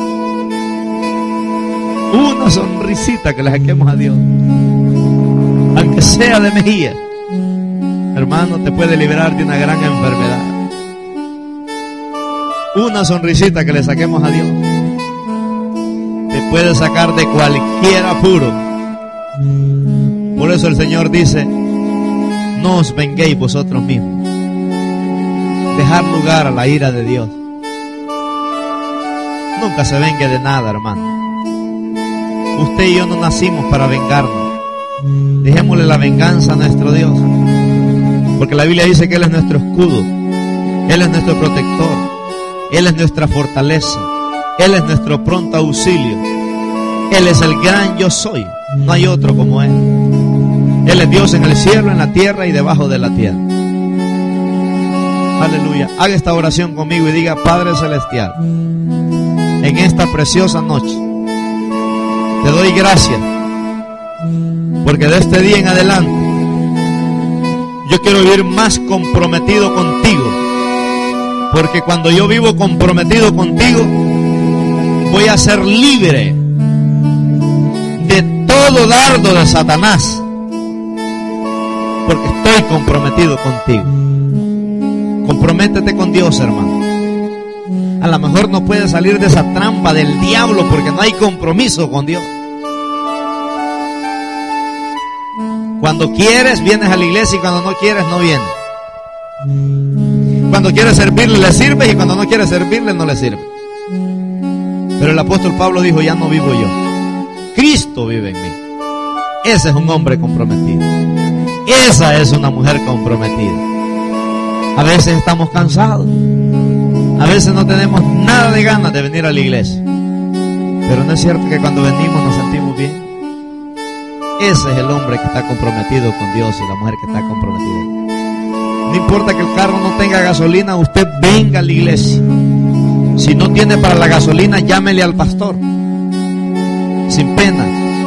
Una sonrisita que le saquemos a Dios, aunque sea de mejillas, hermano, te puede liberar de una gran enfermedad. Una sonrisita que le saquemos a Dios te puede sacar de cualquier apuro. Por eso el Señor dice: no os venguéis vosotros mismos. Dejar lugar a la ira de Dios. Nunca se vengue de nada, hermano. Usted y yo no nacimos para vengarnos. Dejémosle la venganza a nuestro Dios, porque la Biblia dice que Él es nuestro escudo, Él es nuestro protector, Él es nuestra fortaleza, Él es nuestro pronto auxilio. Él es el gran yo soy. No hay otro como Él. Él es Dios en el cielo, en la tierra y debajo de la tierra. Aleluya. Haga esta oración conmigo y diga: Padre Celestial, en esta preciosa noche te doy gracias, porque de este día en adelante yo quiero vivir más comprometido contigo, porque cuando yo vivo comprometido contigo, voy a ser libre de todo dardo de Satanás, porque estoy comprometido contigo. Comprométete con Dios, hermano. A lo mejor no puedes salir de esa trampa del diablo porque no hay compromiso con Dios. Cuando quieres, vienes a la iglesia, y cuando no quieres, no vienes. Cuando quieres servirle, le sirves, y cuando no quieres servirle, no le sirves. Pero el apóstol Pablo dijo: ya no vivo yo, Cristo vive en mí. Ese es un hombre comprometido. Esa es una mujer comprometida. A veces estamos cansados, a veces no tenemos nada de ganas de venir a la iglesia, pero no es cierto que cuando venimos nos sentimos bien. Ese es el hombre que está comprometido con Dios y la mujer que está comprometida. No importa que el carro no tenga gasolina, usted venga a la iglesia. Si no tiene para la gasolina, llámele al pastor, sin pena,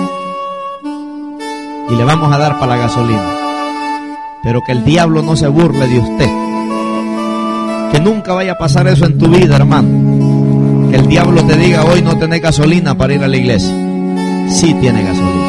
y le vamos a dar para la gasolina. Pero que el diablo no se burle de usted. Que nunca vaya a pasar eso en tu vida, hermano. Que el diablo te diga: hoy no tenés gasolina para ir a la iglesia. Sí tiene gasolina.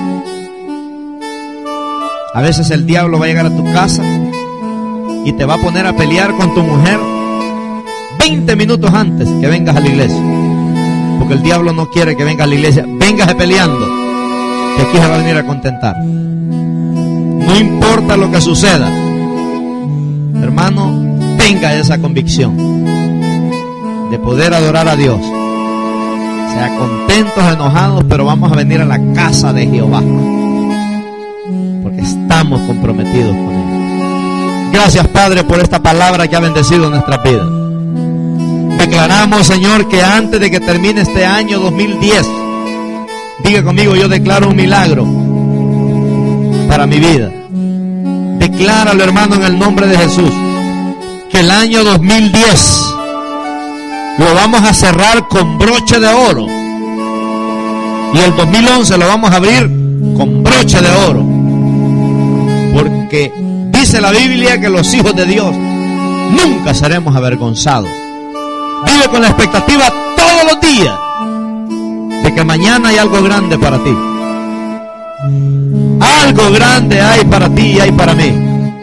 A veces el diablo va a llegar a tu casa y te va a poner a pelear con tu mujer veinte minutos antes que vengas a la iglesia, porque el diablo no quiere que vengas a la iglesia. Véngase peleando, que aquí se va a venir a contentar. No importa lo que suceda, hermano, tenga esa convicción de poder adorar a Dios. Sea contentos, enojados, pero vamos a venir a la casa de Jehová, porque estamos comprometidos con Él. Gracias, Padre, por esta palabra que ha bendecido nuestras vidas. Declaramos, Señor, que antes de que termine este año dos mil diez, Diga conmigo, yo declaro un milagro para mi vida. Decláralo, hermano, en el nombre de Jesús, que el año dos mil diez lo vamos a cerrar con broche de oro, y el dos mil once lo vamos a abrir con broche de oro, porque dice la Biblia que los hijos de Dios nunca seremos avergonzados. Vive con la expectativa todos los días de que mañana hay algo grande para ti. Algo grande hay para ti y hay para mí.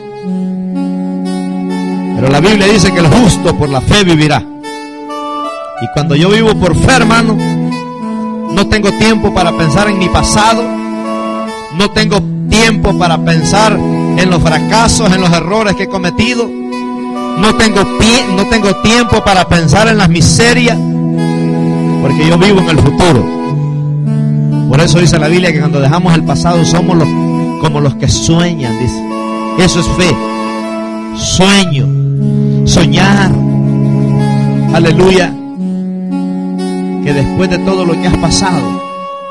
Pero la Biblia dice que el justo por la fe vivirá. Y cuando yo vivo por fe, hermano, no tengo tiempo para pensar en mi pasado. No tengo tiempo para pensar en los fracasos, en los errores que he cometido. No tengo, pie, no tengo tiempo para pensar en las miserias, porque yo vivo en el futuro. Por eso dice la Biblia que cuando dejamos el pasado somos los, como los que sueñan, dice. Eso es fe. Sueño. Soñar. Aleluya. Que después de todo lo que has pasado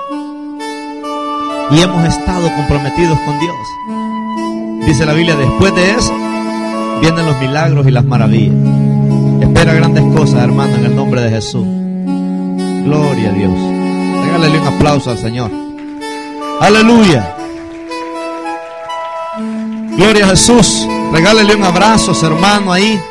y hemos estado comprometidos con Dios, dice la Biblia, después de eso vienen los milagros y las maravillas. Espera grandes cosas, hermano, en el nombre de Jesús. Gloria a Dios. Regálale un aplauso al Señor. Aleluya. Gloria a Jesús. Regálele un abrazo, hermano, ahí.